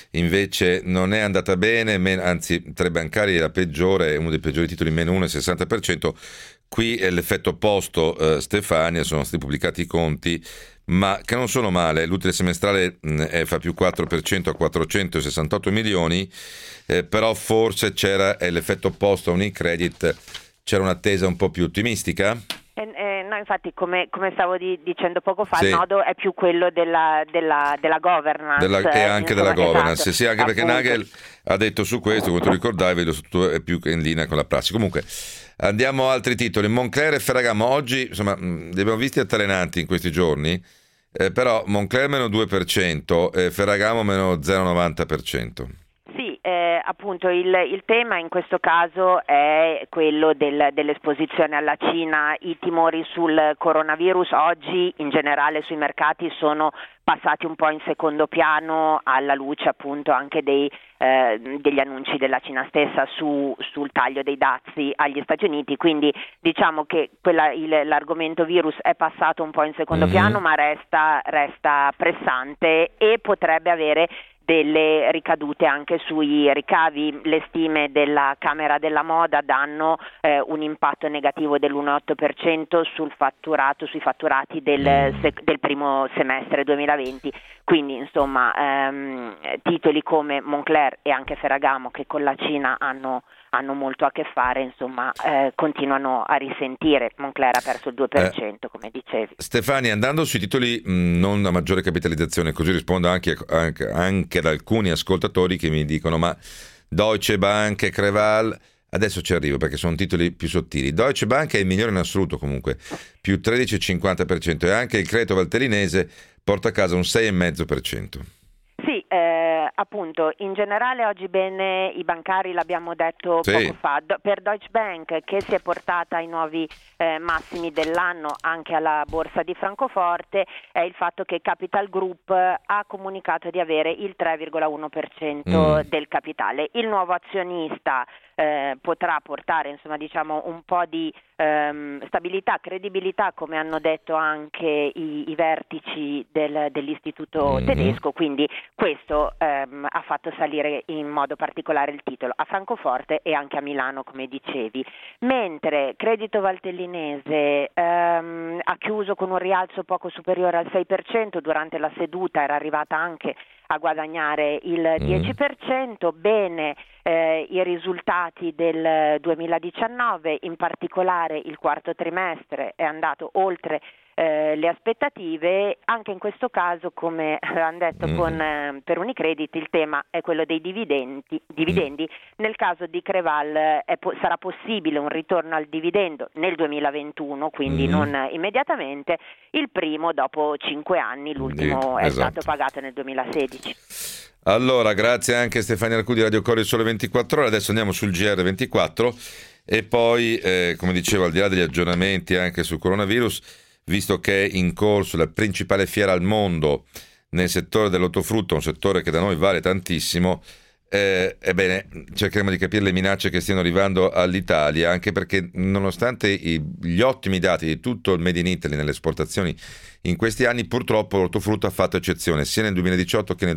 invece non è andata bene, men- anzi tra i bancari è la peggiore, è uno dei peggiori titoli, meno uno virgola sessanta per cento. Qui è l'effetto opposto, eh, Stefania, sono stati pubblicati i conti, ma che non sono male. L'utile semestrale mh, fa più quattro per cento a quattrocentosessantotto milioni, eh, però forse c'era è l'effetto opposto a Unicredit, c'era un'attesa un po' più ottimistica? Eh, eh, no, infatti, come, come stavo di, dicendo poco fa, sì. Il nodo è più quello della, della, della governance. Della, e anche insomma, della governance, esatto, sì, anche perché appunto. Nagel ha detto su questo, come tu ricordavi, lo tutto è più che in linea con la prassi. Comunque, andiamo a altri titoli. Moncler e Ferragamo, oggi, insomma, li abbiamo visti altalenanti in questi giorni, eh, però Moncler meno due per cento e Ferragamo meno zero virgola novanta per cento. Sì, eh, appunto il, il tema in questo caso è quello del, dell'esposizione alla Cina. I timori sul coronavirus oggi in generale sui mercati sono passati un po' in secondo piano alla luce appunto anche dei, eh, degli annunci della Cina stessa su, sul taglio dei dazi agli Stati Uniti, quindi diciamo che quella, il, l'argomento virus è passato un po' in secondo mm-hmm. piano, ma resta, resta pressante e potrebbe avere delle ricadute anche sui ricavi. Le stime della Camera della Moda danno eh, un impatto negativo dell'uno virgola otto per cento sul fatturato, sui fatturati del, sec- del primo semestre duemilaventi, quindi insomma ehm, titoli come Moncler e anche Ferragamo, che con la Cina hanno hanno molto a che fare, insomma, eh, continuano a risentire. Moncler ha perso il due per cento, eh, come dicevi. Stefania, andando sui titoli mh, non a maggiore capitalizzazione, così rispondo anche, anche, anche ad alcuni ascoltatori che mi dicono ma Deutsche Bank e Creval, adesso ci arrivo perché sono titoli più sottili. Deutsche Bank è il migliore in assoluto comunque, più tredici virgola cinquanta per cento, e anche il credito valtellinese porta a casa un sei virgola cinque per cento. Sì, eh, appunto, in generale oggi bene i bancari, l'abbiamo detto sì. poco fa. Do- per Deutsche Bank, che si è portata ai nuovi eh, massimi dell'anno anche alla borsa di Francoforte, è il fatto che Capital Group ha comunicato di avere il tre virgola uno per cento mm. del capitale. Il nuovo azionista eh, potrà portare, insomma, diciamo un po' di ehm, stabilità, credibilità, come hanno detto anche i, i vertici del, dell'istituto mm. tedesco, quindi questo ehm, ha fatto salire in modo particolare il titolo a Francoforte e anche a Milano, come dicevi, mentre Credito Valtellinese ehm, ha chiuso con un rialzo poco superiore al sei per cento, durante la seduta era arrivata anche a guadagnare il dieci per cento, bene eh, i risultati del duemiladiciannove, in particolare il quarto trimestre è andato oltre Eh, le aspettative. Anche in questo caso, come hanno detto mm. con, eh, per Unicredit, il tema è quello dei dividendi, dividendi. Mm. Nel caso di Creval è po- sarà possibile un ritorno al dividendo nel duemilaventuno, quindi mm. non immediatamente, il primo dopo cinque anni, l'ultimo sì, è esatto. stato pagato nel duemilasedici. Allora, grazie anche a Stefania Arcudi, Radio Corriere Sole ventiquattro Ore. Adesso andiamo sul G R ventiquattro e poi, eh, come dicevo, al di là degli aggiornamenti anche sul coronavirus, visto che è in corso la principale fiera al mondo nel settore dell'ortofrutta, un settore che da noi vale tantissimo, eh, ebbene cercheremo di capire le minacce che stiano arrivando all'Italia, anche perché nonostante i, gli ottimi dati di tutto il Made in Italy nelle esportazioni in questi anni, purtroppo l'ortofrutta ha fatto eccezione sia nel duemiladiciotto che nel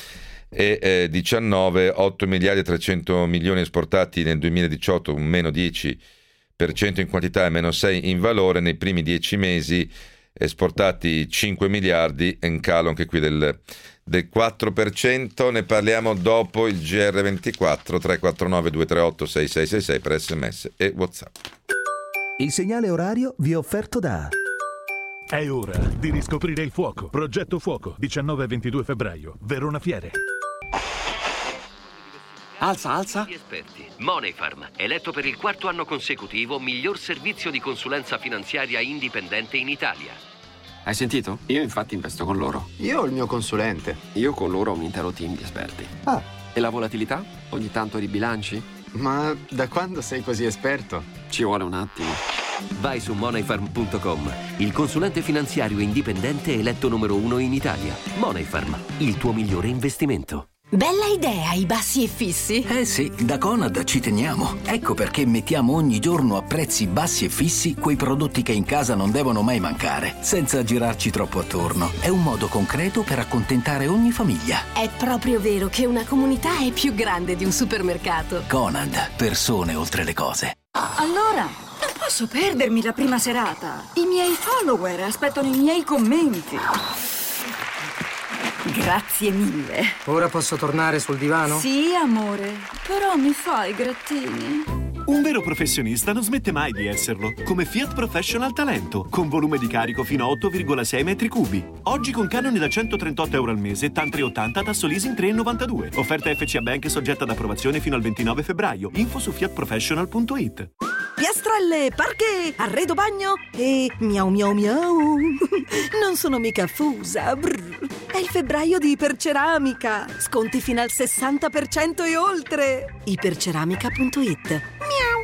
duemiladiciannove, otto miliardi e trecento milioni esportati nel duemiladiciotto, un meno dieci per cento in quantità e meno sei in valore. Nei primi dieci mesi esportati cinque miliardi, in calo anche qui del, del quattro per cento. Ne parliamo dopo il G R ventiquattro. Tre quattro nove due tre otto sei sei sei sei per sms e WhatsApp. Il segnale orario vi è offerto da... È ora di riscoprire il fuoco. Progetto Fuoco, diciannove e ventidue febbraio, Verona Fiere. Alza, alza. Gli esperti. Moneyfarm, eletto per il quarto anno consecutivo miglior servizio di consulenza finanziaria indipendente in Italia. Hai sentito? Io infatti investo con loro. Io ho il mio consulente. Io con loro ho un intero team di esperti. Ah. E la volatilità? Ogni tanto ribilanci? Ma da quando sei così esperto? Ci vuole un attimo. Vai su moneyfarm punto com, il consulente finanziario indipendente eletto numero uno in Italia. Moneyfarm, il tuo migliore investimento. Bella idea, i bassi e fissi. Eh sì, da Conad ci teniamo. Ecco perché mettiamo ogni giorno a prezzi bassi e fissi quei prodotti che in casa non devono mai mancare, senza girarci troppo attorno. È un modo concreto per accontentare ogni famiglia. È proprio vero che una comunità è più grande di un supermercato. Conad, persone oltre le cose. Allora, non posso perdermi la prima serata. I miei follower aspettano i miei commenti. Grazie mille. Ora posso tornare sul divano? Sì, amore, però mi fai grattini. Un vero professionista non smette mai di esserlo, come Fiat Professional Talento, con volume di carico fino a otto virgola sei metri cubi. Oggi con canoni da centotrentotto euro al mese, TAN tre ottanta, tasso leasing tre virgola novantadue. Offerta F C A Bank soggetta ad approvazione fino al ventinove febbraio. Info su fiat professional punto it. Piastrelle, parquet, arredo bagno e miau miau miau. Non sono mica fusa. Brr. È il febbraio di Iperceramica. Sconti fino al sessanta per cento e oltre. iperceramica punto it. Miau.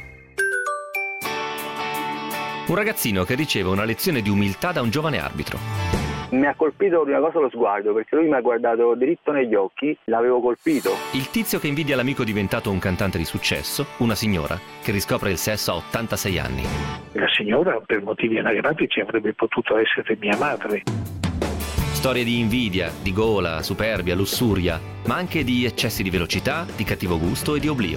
Un ragazzino che riceve una lezione di umiltà da un giovane arbitro. Mi ha colpito prima cosa lo sguardo, perché lui mi ha guardato dritto negli occhi, l'avevo colpito. Il tizio che invidia l'amico diventato un cantante di successo, una signora che riscopre il sesso a ottantasei anni. La signora, per motivi anagrafici, avrebbe potuto essere mia madre. Storie di invidia, di gola, superbia, lussuria, ma anche di eccessi di velocità, di cattivo gusto e di oblio.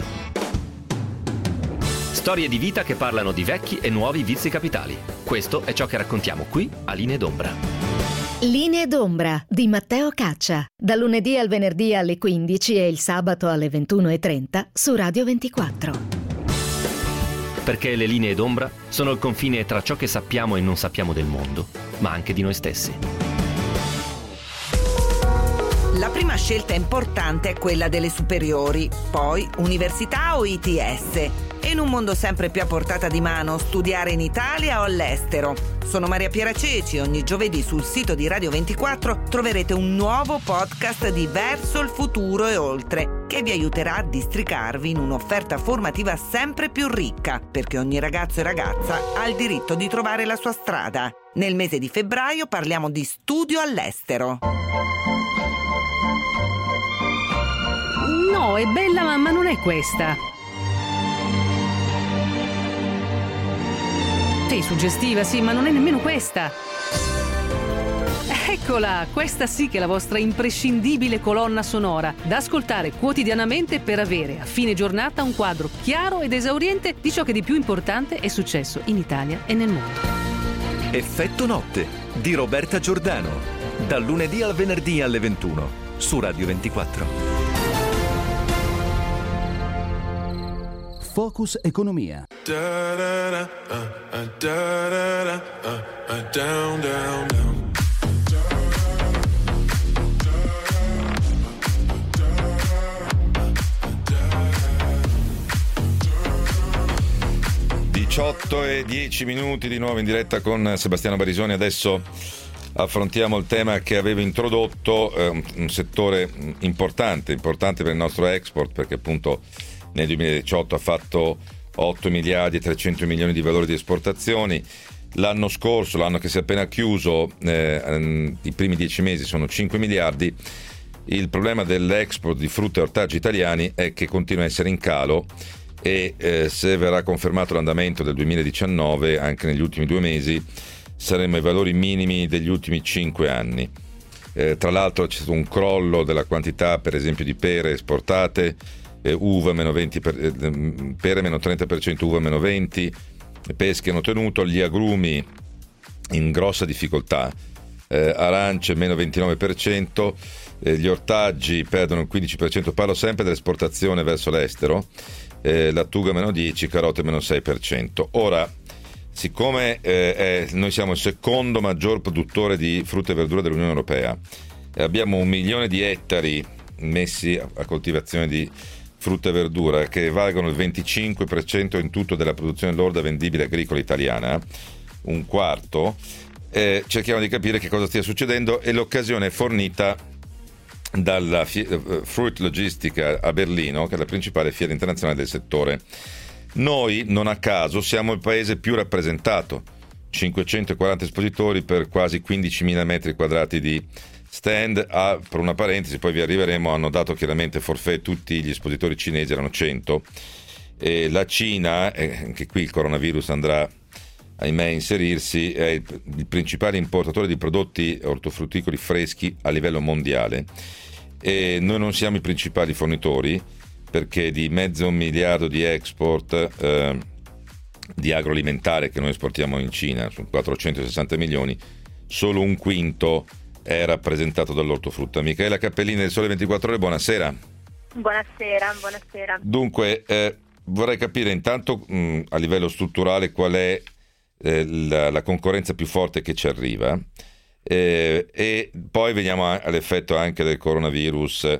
Storie di vita che parlano di vecchi e nuovi vizi capitali. Questo è ciò che raccontiamo qui a Linee d'Ombra. Linee d'Ombra di Matteo Caccia, dal lunedì al venerdì alle quindici e il sabato alle ventuno e trenta su Radio ventiquattro. Perché le linee d'ombra sono il confine tra ciò che sappiamo e non sappiamo del mondo, ma anche di noi stessi. La prima scelta importante è quella delle superiori, poi università o I T S. E in un mondo sempre più a portata di mano, studiare in Italia o all'estero. Sono Maria Piera Ceci, ogni giovedì sul sito di Radio ventiquattro troverete un nuovo podcast di Verso il futuro e oltre, che vi aiuterà a districarvi in un'offerta formativa sempre più ricca, perché ogni ragazzo e ragazza ha il diritto di trovare la sua strada. Nel mese di febbraio parliamo di studio all'estero. No, è bella, ma, ma non è questa. Sì, suggestiva, sì, ma non è nemmeno questa. Eccola, questa sì che è la vostra imprescindibile colonna sonora, da ascoltare quotidianamente per avere a fine giornata un quadro chiaro ed esauriente di ciò che di più importante è successo in Italia e nel mondo. Effetto notte di Roberta Giordano, dal lunedì al venerdì alle ventuno su Radio ventiquattro. Focus Economia. diciotto e dieci minuti di nuovo in diretta con Sebastiano Barisoni. Adesso affrontiamo il tema che avevo introdotto, eh, un settore importante, importante per il nostro export, perché appunto nel duemiladiciotto ha fatto otto miliardi e trecento milioni di valore di esportazioni. L'anno scorso, l'anno che si è appena chiuso, eh, i primi dieci mesi sono cinque miliardi. Il problema dell'export di frutta e ortaggi italiani è che continua a essere in calo e eh, se verrà confermato l'andamento del duemiladiciannove, anche negli ultimi due mesi, saremo ai valori minimi degli ultimi cinque anni. Eh, tra l'altro c'è stato un crollo della quantità, per esempio, di pere esportate, eh, uva meno venti per, eh, pere meno trenta per cento, uva meno venti, pesche hanno tenuto, gli agrumi in grossa difficoltà, eh, arance meno ventinove per cento, eh, gli ortaggi perdono il quindici per cento, parlo sempre dell'esportazione verso l'estero, eh, lattuga meno dieci, carote meno sei per cento. Ora, siccome eh, è, noi siamo il secondo maggior produttore di frutta e verdura dell'Unione Europea, e abbiamo un milione di ettari messi a, a coltivazione di frutta e verdura che valgono il venticinque per cento in tutto della produzione lorda vendibile agricola italiana, un quarto, eh, cerchiamo di capire che cosa stia succedendo, e l'occasione è fornita dalla F- Fruit Logistica a Berlino, che è la principale fiera internazionale del settore. Noi, non a caso, siamo il paese più rappresentato, cinquecentoquaranta espositori per quasi quindicimila metri quadrati di stand. Ah, per una parentesi, poi vi arriveremo, hanno dato chiaramente forfait tutti gli espositori cinesi, erano cento, e la Cina, eh, anche qui il coronavirus andrà ahimè a inserirsi, è il, il principale importatore di prodotti ortofrutticoli freschi a livello mondiale, e noi non siamo i principali fornitori, perché di mezzo miliardo di export eh, di agroalimentare che noi esportiamo in Cina, su quattrocentosessanta milioni, solo un quinto è rappresentato dall'ortofrutta. Michaela Cappellini del Sole ventiquattro Ore, buonasera. Buonasera, buonasera. Dunque, eh, vorrei capire intanto mh, a livello strutturale qual è eh, la, la concorrenza più forte che ci arriva, eh, e poi veniamo a, all'effetto anche del coronavirus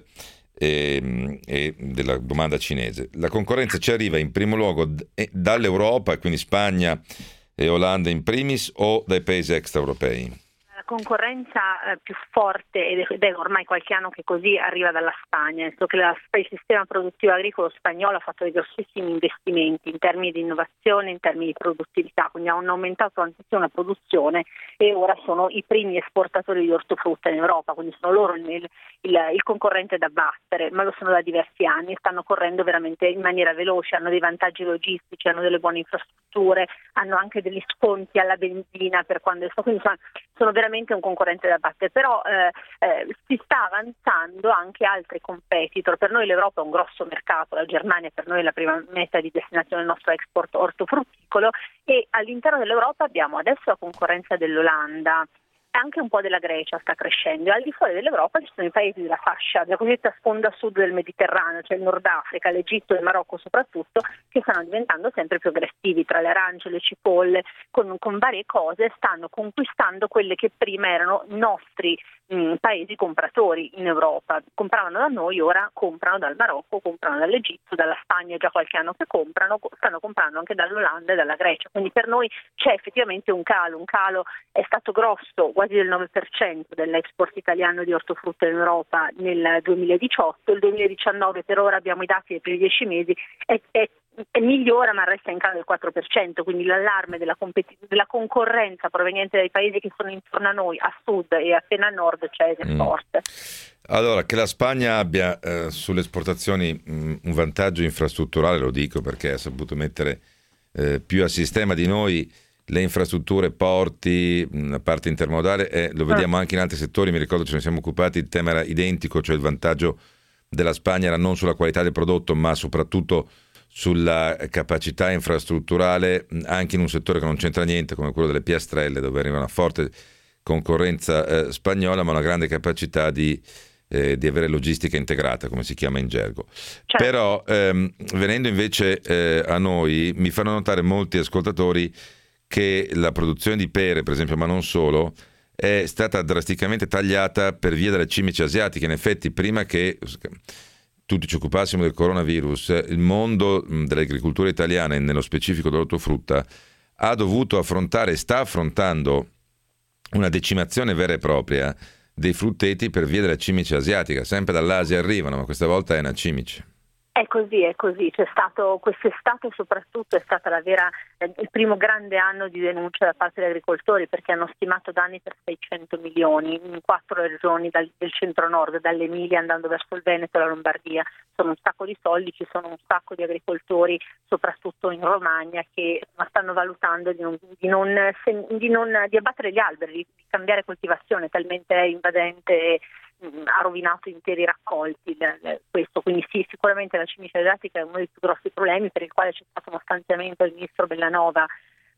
e, e della domanda cinese. La concorrenza ci arriva in primo luogo d- dall'Europa, quindi Spagna e Olanda in primis, o dai paesi extraeuropei? La concorrenza eh, più forte, ed è ormai qualche anno che così, arriva dalla Spagna, nel senso che la, il sistema produttivo agricolo spagnolo ha fatto dei grossissimi investimenti in termini di innovazione, in termini di produttività, quindi hanno aumentato tantissimo la produzione e ora sono i primi esportatori di ortofrutta in Europa, quindi sono loro il, il, il concorrente da battere, ma lo sono da diversi anni e stanno correndo veramente in maniera veloce, hanno dei vantaggi logistici, hanno delle buone infrastrutture, hanno anche degli sconti alla benzina per quando è quindi sono, sono veramente un concorrente da battere, però eh, eh, si sta avanzando anche altri competitor. Per noi l'Europa è un grosso mercato, la Germania per noi è la prima meta di destinazione del nostro export ortofrutticolo, e all'interno dell'Europa abbiamo adesso la concorrenza dell'Olanda, anche un po' della Grecia sta crescendo, e al di fuori dell'Europa ci sono i paesi della fascia, della cosiddetta sponda sud del Mediterraneo, cioè il Nord Africa, l'Egitto e il Marocco soprattutto, che stanno diventando sempre più aggressivi, tra le arance, le cipolle, con, con varie cose, stanno conquistando quelle che prima erano i nostri mh, paesi compratori in Europa. Compravano da noi, ora comprano dal Marocco, comprano dall'Egitto, dalla Spagna, già qualche anno che comprano, stanno comprando anche dall'Olanda e dalla Grecia, quindi per noi c'è effettivamente un calo, un calo è stato grosso, quasi del nove per cento dell'export italiano di ortofrutta in Europa nel duemiladiciotto, il duemiladiciannove per ora abbiamo i dati dei primi dieci mesi, è, è, è migliora ma resta in calo del quattro per cento, quindi l'allarme della, competi- della concorrenza proveniente dai paesi che sono intorno a noi, a sud e appena a nord, c'è ed è mm. forte. Allora, che la Spagna abbia eh, sulle esportazioni mh, un vantaggio infrastrutturale, lo dico perché ha saputo mettere eh, più a sistema di noi le infrastrutture, porti, la parte intermodale, eh, lo vediamo anche in altri settori. Mi ricordo ce ne siamo occupati, il tema era identico, cioè il vantaggio della Spagna era non sulla qualità del prodotto ma soprattutto sulla capacità infrastrutturale, anche in un settore che non c'entra niente come quello delle piastrelle, dove arriva una forte concorrenza eh, spagnola ma una grande capacità di, eh, di avere logistica integrata, come si chiama in gergo. Certo. Però ehm, venendo invece eh, a noi, mi fanno notare molti ascoltatori che la produzione di pere, per esempio, ma non solo, è stata drasticamente tagliata per via delle cimici asiatiche. In effetti, prima che tutti ci occupassimo del coronavirus, il mondo dell'agricoltura italiana e nello specifico dell'ortofrutta ha dovuto affrontare, sta affrontando una decimazione vera e propria dei frutteti per via della cimice asiatica. Sempre dall'Asia arrivano, ma questa volta è una cimice. È così, è così. C'è stato quest'estate soprattutto è stata la vera eh, il primo grande anno di denuncia da parte degli agricoltori, perché hanno stimato danni per seicento milioni in quattro regioni dal, del centro-nord, dall'Emilia andando verso il Veneto e la Lombardia. Sono un sacco di soldi, ci sono un sacco di agricoltori, soprattutto in Romagna, che stanno valutando di non, di non, di non di abbattere gli alberi, di cambiare coltivazione, talmente è invadente e ha rovinato interi raccolti questo, quindi sì, sicuramente la cimice asiatica è uno dei più grossi problemi, per il quale c'è stato uno stanziamento del ministro Bellanova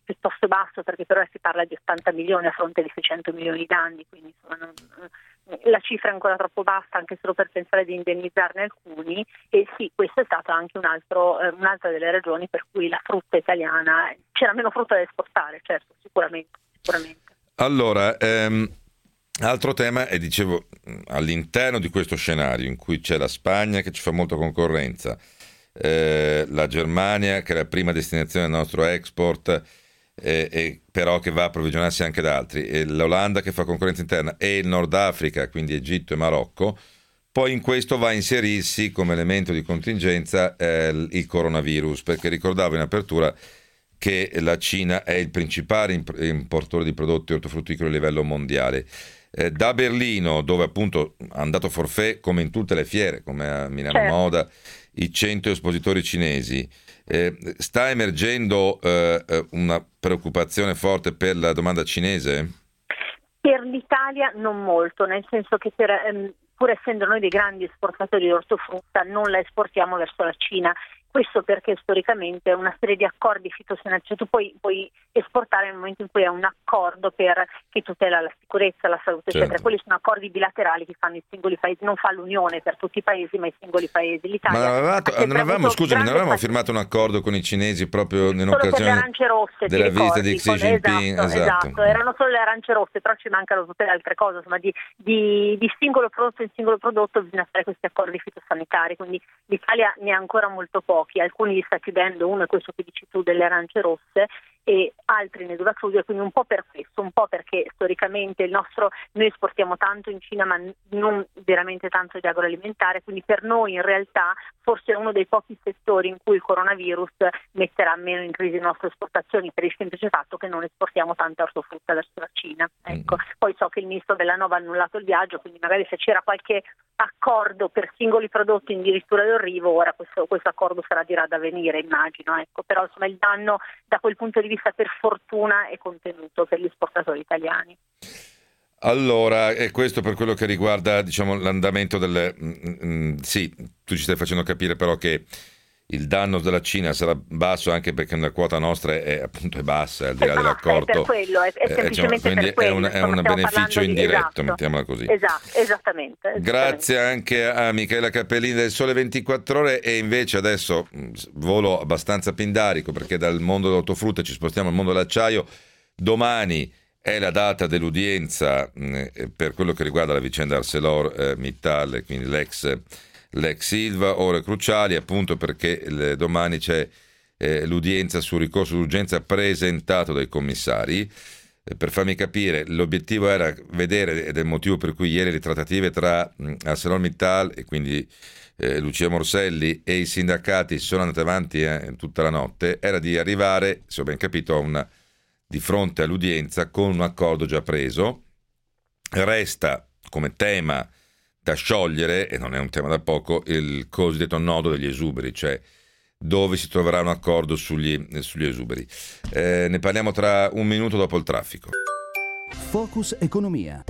piuttosto basso, perché per ora si parla di ottanta milioni a fronte di seicento milioni di danni, quindi insomma, non, la cifra è ancora troppo bassa anche solo per pensare di indennizzarne alcuni. E sì, questo è stato anche un altro, eh, un'altra delle ragioni per cui la frutta italiana, c'era meno frutta da esportare, certo, sicuramente, sicuramente. Allora, ehm, altro tema, e dicevo, all'interno di questo scenario in cui c'è la Spagna che ci fa molta concorrenza, eh, la Germania che è la prima destinazione del nostro export, eh, e però che va a approvvigionarsi anche da altri, e l'Olanda che fa concorrenza interna, e il Nord Africa, quindi Egitto e Marocco, poi in questo va a inserirsi come elemento di contingenza eh, il coronavirus, perché ricordavo in apertura che la Cina è il principale importatore di prodotti ortofrutticoli a livello mondiale. Eh, da Berlino, dove appunto hanno dato forfait come in tutte le fiere, come a Milano certo. Moda, i cento espositori cinesi, eh, sta emergendo eh, una preoccupazione forte per la domanda cinese? Per l'Italia non molto, nel senso che per, ehm, pur essendo noi dei grandi esportatori di ortofrutta non la esportiamo verso la Cina. Questo perché storicamente una serie di accordi fitosanitari, cioè tu puoi, puoi esportare nel momento in cui hai un accordo per che tutela la sicurezza, la salute, certo. eccetera. Quelli sono accordi bilaterali che fanno i singoli paesi, non fa l'Unione per tutti i paesi, ma i singoli paesi. L'Italia ma non avevamo, non avevamo scusami, non avevamo firmato un accordo con i cinesi proprio in occasione della visita di Xi Jinping? Esatto, esatto. esatto, erano solo le arance rosse, però ci mancano tutte le altre cose, insomma, di, di, di singolo prodotto in singolo prodotto bisogna fare questi accordi fitosanitari, quindi l'Italia ne ha ancora molto pochi. Alcuni li sta chiudendo, uno è questo che dici tu delle arance rosse e altri ne doveva chiudere, quindi un po' per questo, un po' perché storicamente il nostro, noi esportiamo tanto in Cina ma non veramente tanto di agroalimentare, quindi per noi in realtà forse è uno dei pochi settori in cui il coronavirus metterà meno in crisi le nostre esportazioni, per il semplice fatto che non esportiamo tanta ortofrutta verso la Cina. Ecco. Poi so che il ministro della Nova ha annullato il viaggio, quindi magari se c'era qualche accordo per singoli prodotti addirittura d'arrivo, ora questo, questo accordo sarà dirà da venire, immagino, ecco. Però insomma il danno da quel punto di vista per fortuna è contenuto per gli esportatori italiani. Allora, e questo per quello che riguarda, diciamo, l'andamento del mh, mh, sì, tu ci stai facendo capire però che il danno della Cina sarà basso anche perché la quota nostra è, è appunto è bassa, al di là esatto, dell'accordo. È per quello, è, è semplicemente eh, diciamo, quindi per quello. È un, è un beneficio di, indiretto, esatto, mettiamola così. Esatto, esattamente, esattamente. Grazie anche a Michela Cappellini del Sole ventiquattro Ore, e invece adesso volo abbastanza pindarico perché dal mondo dell'ortofrutta ci spostiamo al mondo dell'acciaio. Domani è la data dell'udienza eh, per quello che riguarda la vicenda ArcelorMittal, eh, quindi l'ex l'ex Ilva, ore cruciali appunto perché le, domani c'è eh, l'udienza sul ricorso d'urgenza presentato dai commissari. Eh, per farmi capire, l'obiettivo era vedere, ed è il motivo per cui ieri le trattative tra mh, ArcelorMittal e quindi eh, Lucia Morselli e i sindacati sono andate avanti eh, tutta la notte, era di arrivare, se ho ben capito, a una, di fronte all'udienza con un accordo già preso. Resta come tema da sciogliere, e non è un tema da poco, il cosiddetto nodo degli esuberi, cioè dove si troverà un accordo sugli, sugli esuberi. Eh, ne parliamo tra un minuto dopo il traffico. Focus Economia.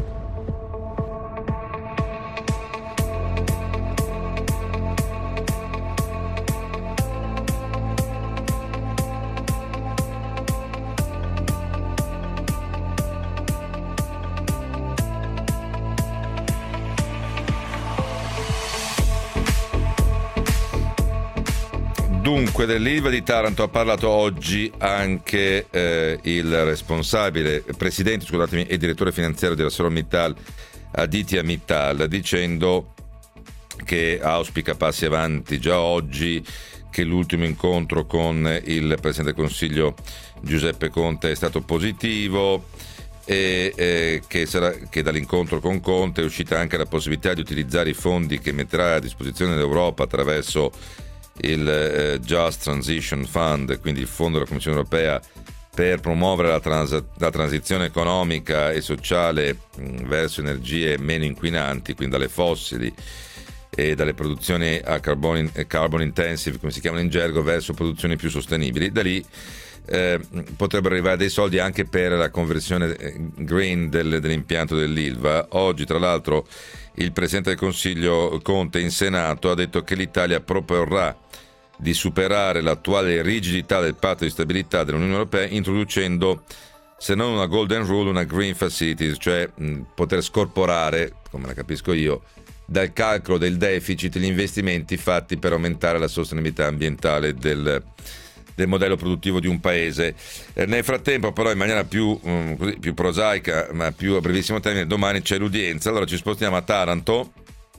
Dunque, dell'Ilva di Taranto ha parlato oggi anche eh, il responsabile, presidente, scusatemi, e direttore finanziario della ArcelorMittal, Aditya Mittal, dicendo che auspica passi avanti già oggi, che l'ultimo incontro con il Presidente del Consiglio Giuseppe Conte è stato positivo e eh, che, sarà, che dall'incontro con Conte è uscita anche la possibilità di utilizzare i fondi che metterà a disposizione l'Europa attraverso il eh, Just Transition Fund, quindi il fondo della Commissione Europea per promuovere la, trans- la transizione economica e sociale mh, verso energie meno inquinanti, quindi dalle fossili e dalle produzioni a carbon, carbon intensive, come si chiamano in gergo, verso produzioni più sostenibili. Da lì eh, potrebbero arrivare dei soldi anche per la conversione green del, dell'impianto dell'Ilva. Oggi, tra l'altro, il Presidente del Consiglio Conte in Senato ha detto che l'Italia proporrà di superare l'attuale rigidità del patto di stabilità dell'Unione Europea introducendo, se non una golden rule, una green facilities, cioè mh, poter scorporare, come la capisco io, dal calcolo del deficit gli investimenti fatti per aumentare la sostenibilità ambientale del, del modello produttivo di un paese. Eh, nel frattempo però, in maniera più, mh, così, più prosaica ma più a brevissimo termine, domani c'è l'udienza, allora ci spostiamo a Taranto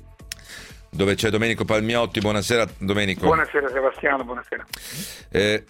dove c'è Domenico Palmiotti. Buonasera Domenico. Buonasera Sebastiano, buonasera. Eh,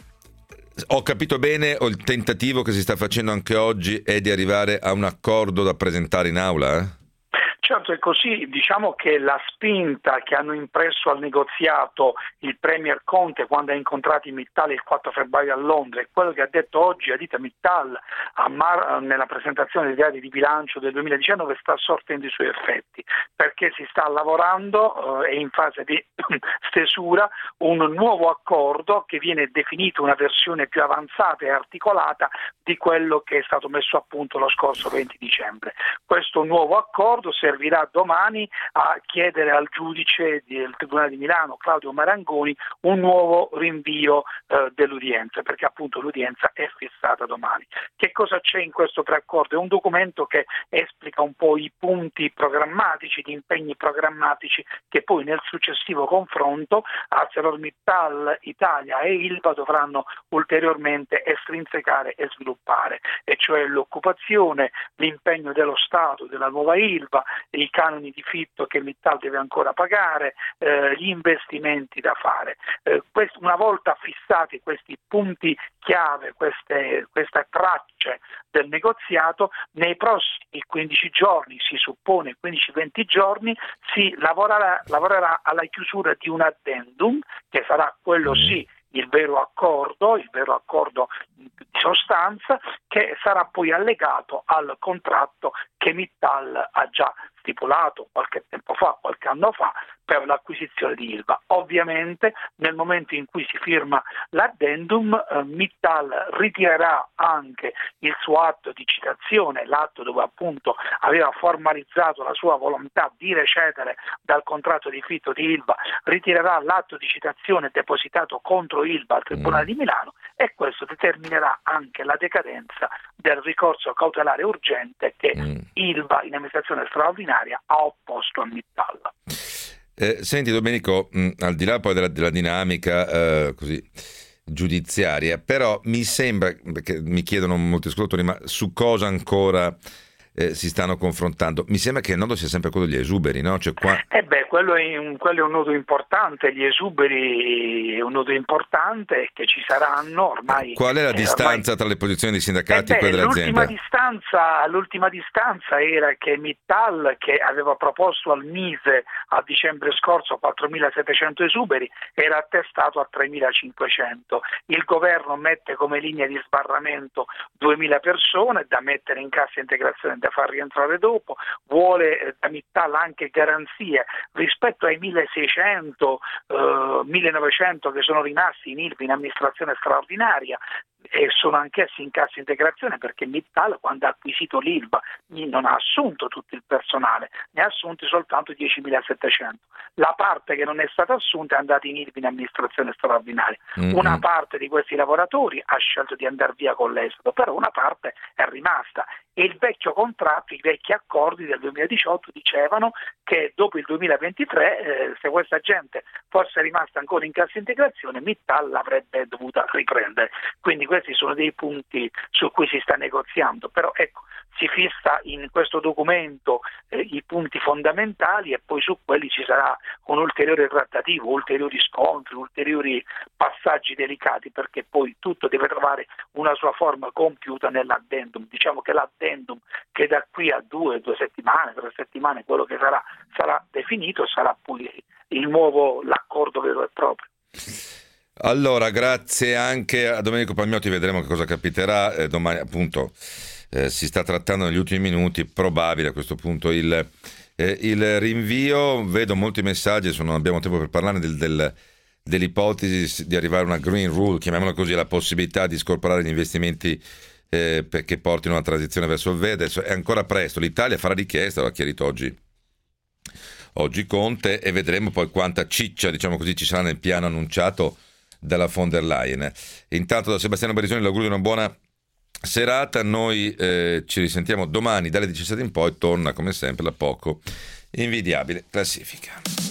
ho capito bene, o il tentativo che si sta facendo anche oggi è di arrivare a un accordo da presentare in aula? Eh? Certo, è così. Diciamo che la spinta che hanno impresso al negoziato il Premier Conte quando ha incontrato i Mittal il quattro febbraio a Londra e quello che ha detto oggi Aditya Mittal a Mar- nella presentazione dei dati di bilancio del duemiladiciannove sta sortendo i suoi effetti, perché si sta lavorando e eh, in fase di stesura un nuovo accordo che viene definito una versione più avanzata e articolata di quello che è stato messo a punto lo scorso venti dicembre. Questo nuovo accordo servirà domani a chiedere al giudice del Tribunale di Milano, Claudio Marangoni, un nuovo rinvio eh, dell'udienza, perché appunto l'udienza è fissata domani. Che cosa c'è in questo preaccordo? È un documento che esplica un po' i punti programmatici, gli impegni programmatici che poi nel successivo confronto ArcelorMittal Italia e Ilva dovranno ulteriormente estrinsecare e sviluppare, e cioè l'occupazione, l'impegno dello Stato, della nuova Ilva, i canoni di fitto che Mittal deve ancora pagare, eh, gli investimenti da fare. Eh, questo, una volta fissati questi punti chiave, queste, queste tracce del negoziato, nei prossimi quindici giorni, si suppone quindici venti giorni, si lavorerà, lavorerà alla chiusura di un addendum, che sarà quello sì il vero accordo, il vero accordo di sostanza, che sarà poi allegato al contratto che Mittal ha già stipulato qualche tempo fa, qualche anno fa, per l'acquisizione di Ilva. Ovviamente nel momento in cui si firma l'addendum, eh, Mittal ritirerà anche il suo atto di citazione, l'atto dove appunto aveva formalizzato la sua volontà di recedere dal contratto di fitto di Ilva, ritirerà l'atto di citazione depositato contro Ilva al Tribunale di Milano, e questo determinerà anche la decadenza del ricorso cautelare urgente che mm. Ilva in amministrazione straordinaria ha opposto a Mittal. Eh, senti Domenico, mh, al di là poi della, della dinamica eh, così giudiziaria, però mi sembra, perché mi chiedono molti ascoltatori, ma su cosa ancora eh, si stanno confrontando? Mi sembra che il nodo sia sempre quello degli esuberi, no? Cioè qua... Eh beh, quello è, un, quello è un nodo importante, gli esuberi è un nodo importante che ci saranno ormai. Qual è la eh, distanza ormai... tra le posizioni dei sindacati eh beh, e quelle dell'azienda? L'ultima distanza, l'ultima distanza era che Mittal, che aveva proposto al Mise a dicembre scorso quattromilasettecento esuberi, era attestato a tremilacinquecento. Il governo mette come linea di sbarramento duemila persone da mettere in cassa integrazione, da far rientrare dopo, vuole da Mittal anche garanzie rispetto ai milleseicento, eh, millenovecento che sono rimasti in Ilva in amministrazione straordinaria e sono anch'essi in cassa integrazione, perché Mittal quando ha acquisito l'Ilva non ha assunto tutto il personale, ne ha assunti soltanto diecimilasettecento. La parte che non è stata assunta è andata in Ilva in amministrazione straordinaria. Mm-hmm. Una parte di questi lavoratori ha scelto di andare via con l'esodo, però una parte è rimasta, e il vecchio contratto, i vecchi accordi del duemiladiciotto dicevano che dopo il duemilaventitré eh, se questa gente fosse rimasta ancora in cassa integrazione, Mittal l'avrebbe dovuta riprendere. Quindi questi sono dei punti su cui si sta negoziando, però ecco, si fissa in questo documento eh, i punti fondamentali, e poi su quelli ci sarà un ulteriore trattativo, ulteriori scontri, ulteriori passaggi delicati, perché poi tutto deve trovare una sua forma compiuta nell'addendum. Diciamo che l'addendum, che da qui a due, due settimane, tre settimane, quello che sarà, sarà definito, sarà poi il nuovo, l'accordo vero e proprio. Allora, grazie anche a Domenico Palmiotti, vedremo che cosa capiterà. Eh, domani appunto eh, si sta trattando negli ultimi minuti, probabile a questo punto il, eh, il rinvio. Vedo molti messaggi, se non abbiamo tempo per parlare del, del, dell'ipotesi di arrivare a una green rule, chiamiamola così, la possibilità di scorporare gli investimenti eh, perché portino una transizione verso il verde. È ancora presto, l'Italia farà richiesta, l'ha chiarito oggi oggi Conte, e vedremo poi quanta ciccia, diciamo così, ci sarà nel piano annunciato dalla von der Leyen. Intanto da Sebastiano Barisoni l'augurio di una buona serata. Noi eh, ci risentiamo domani dalle diciassette in poi. Torna come sempre la poco invidiabile classifica.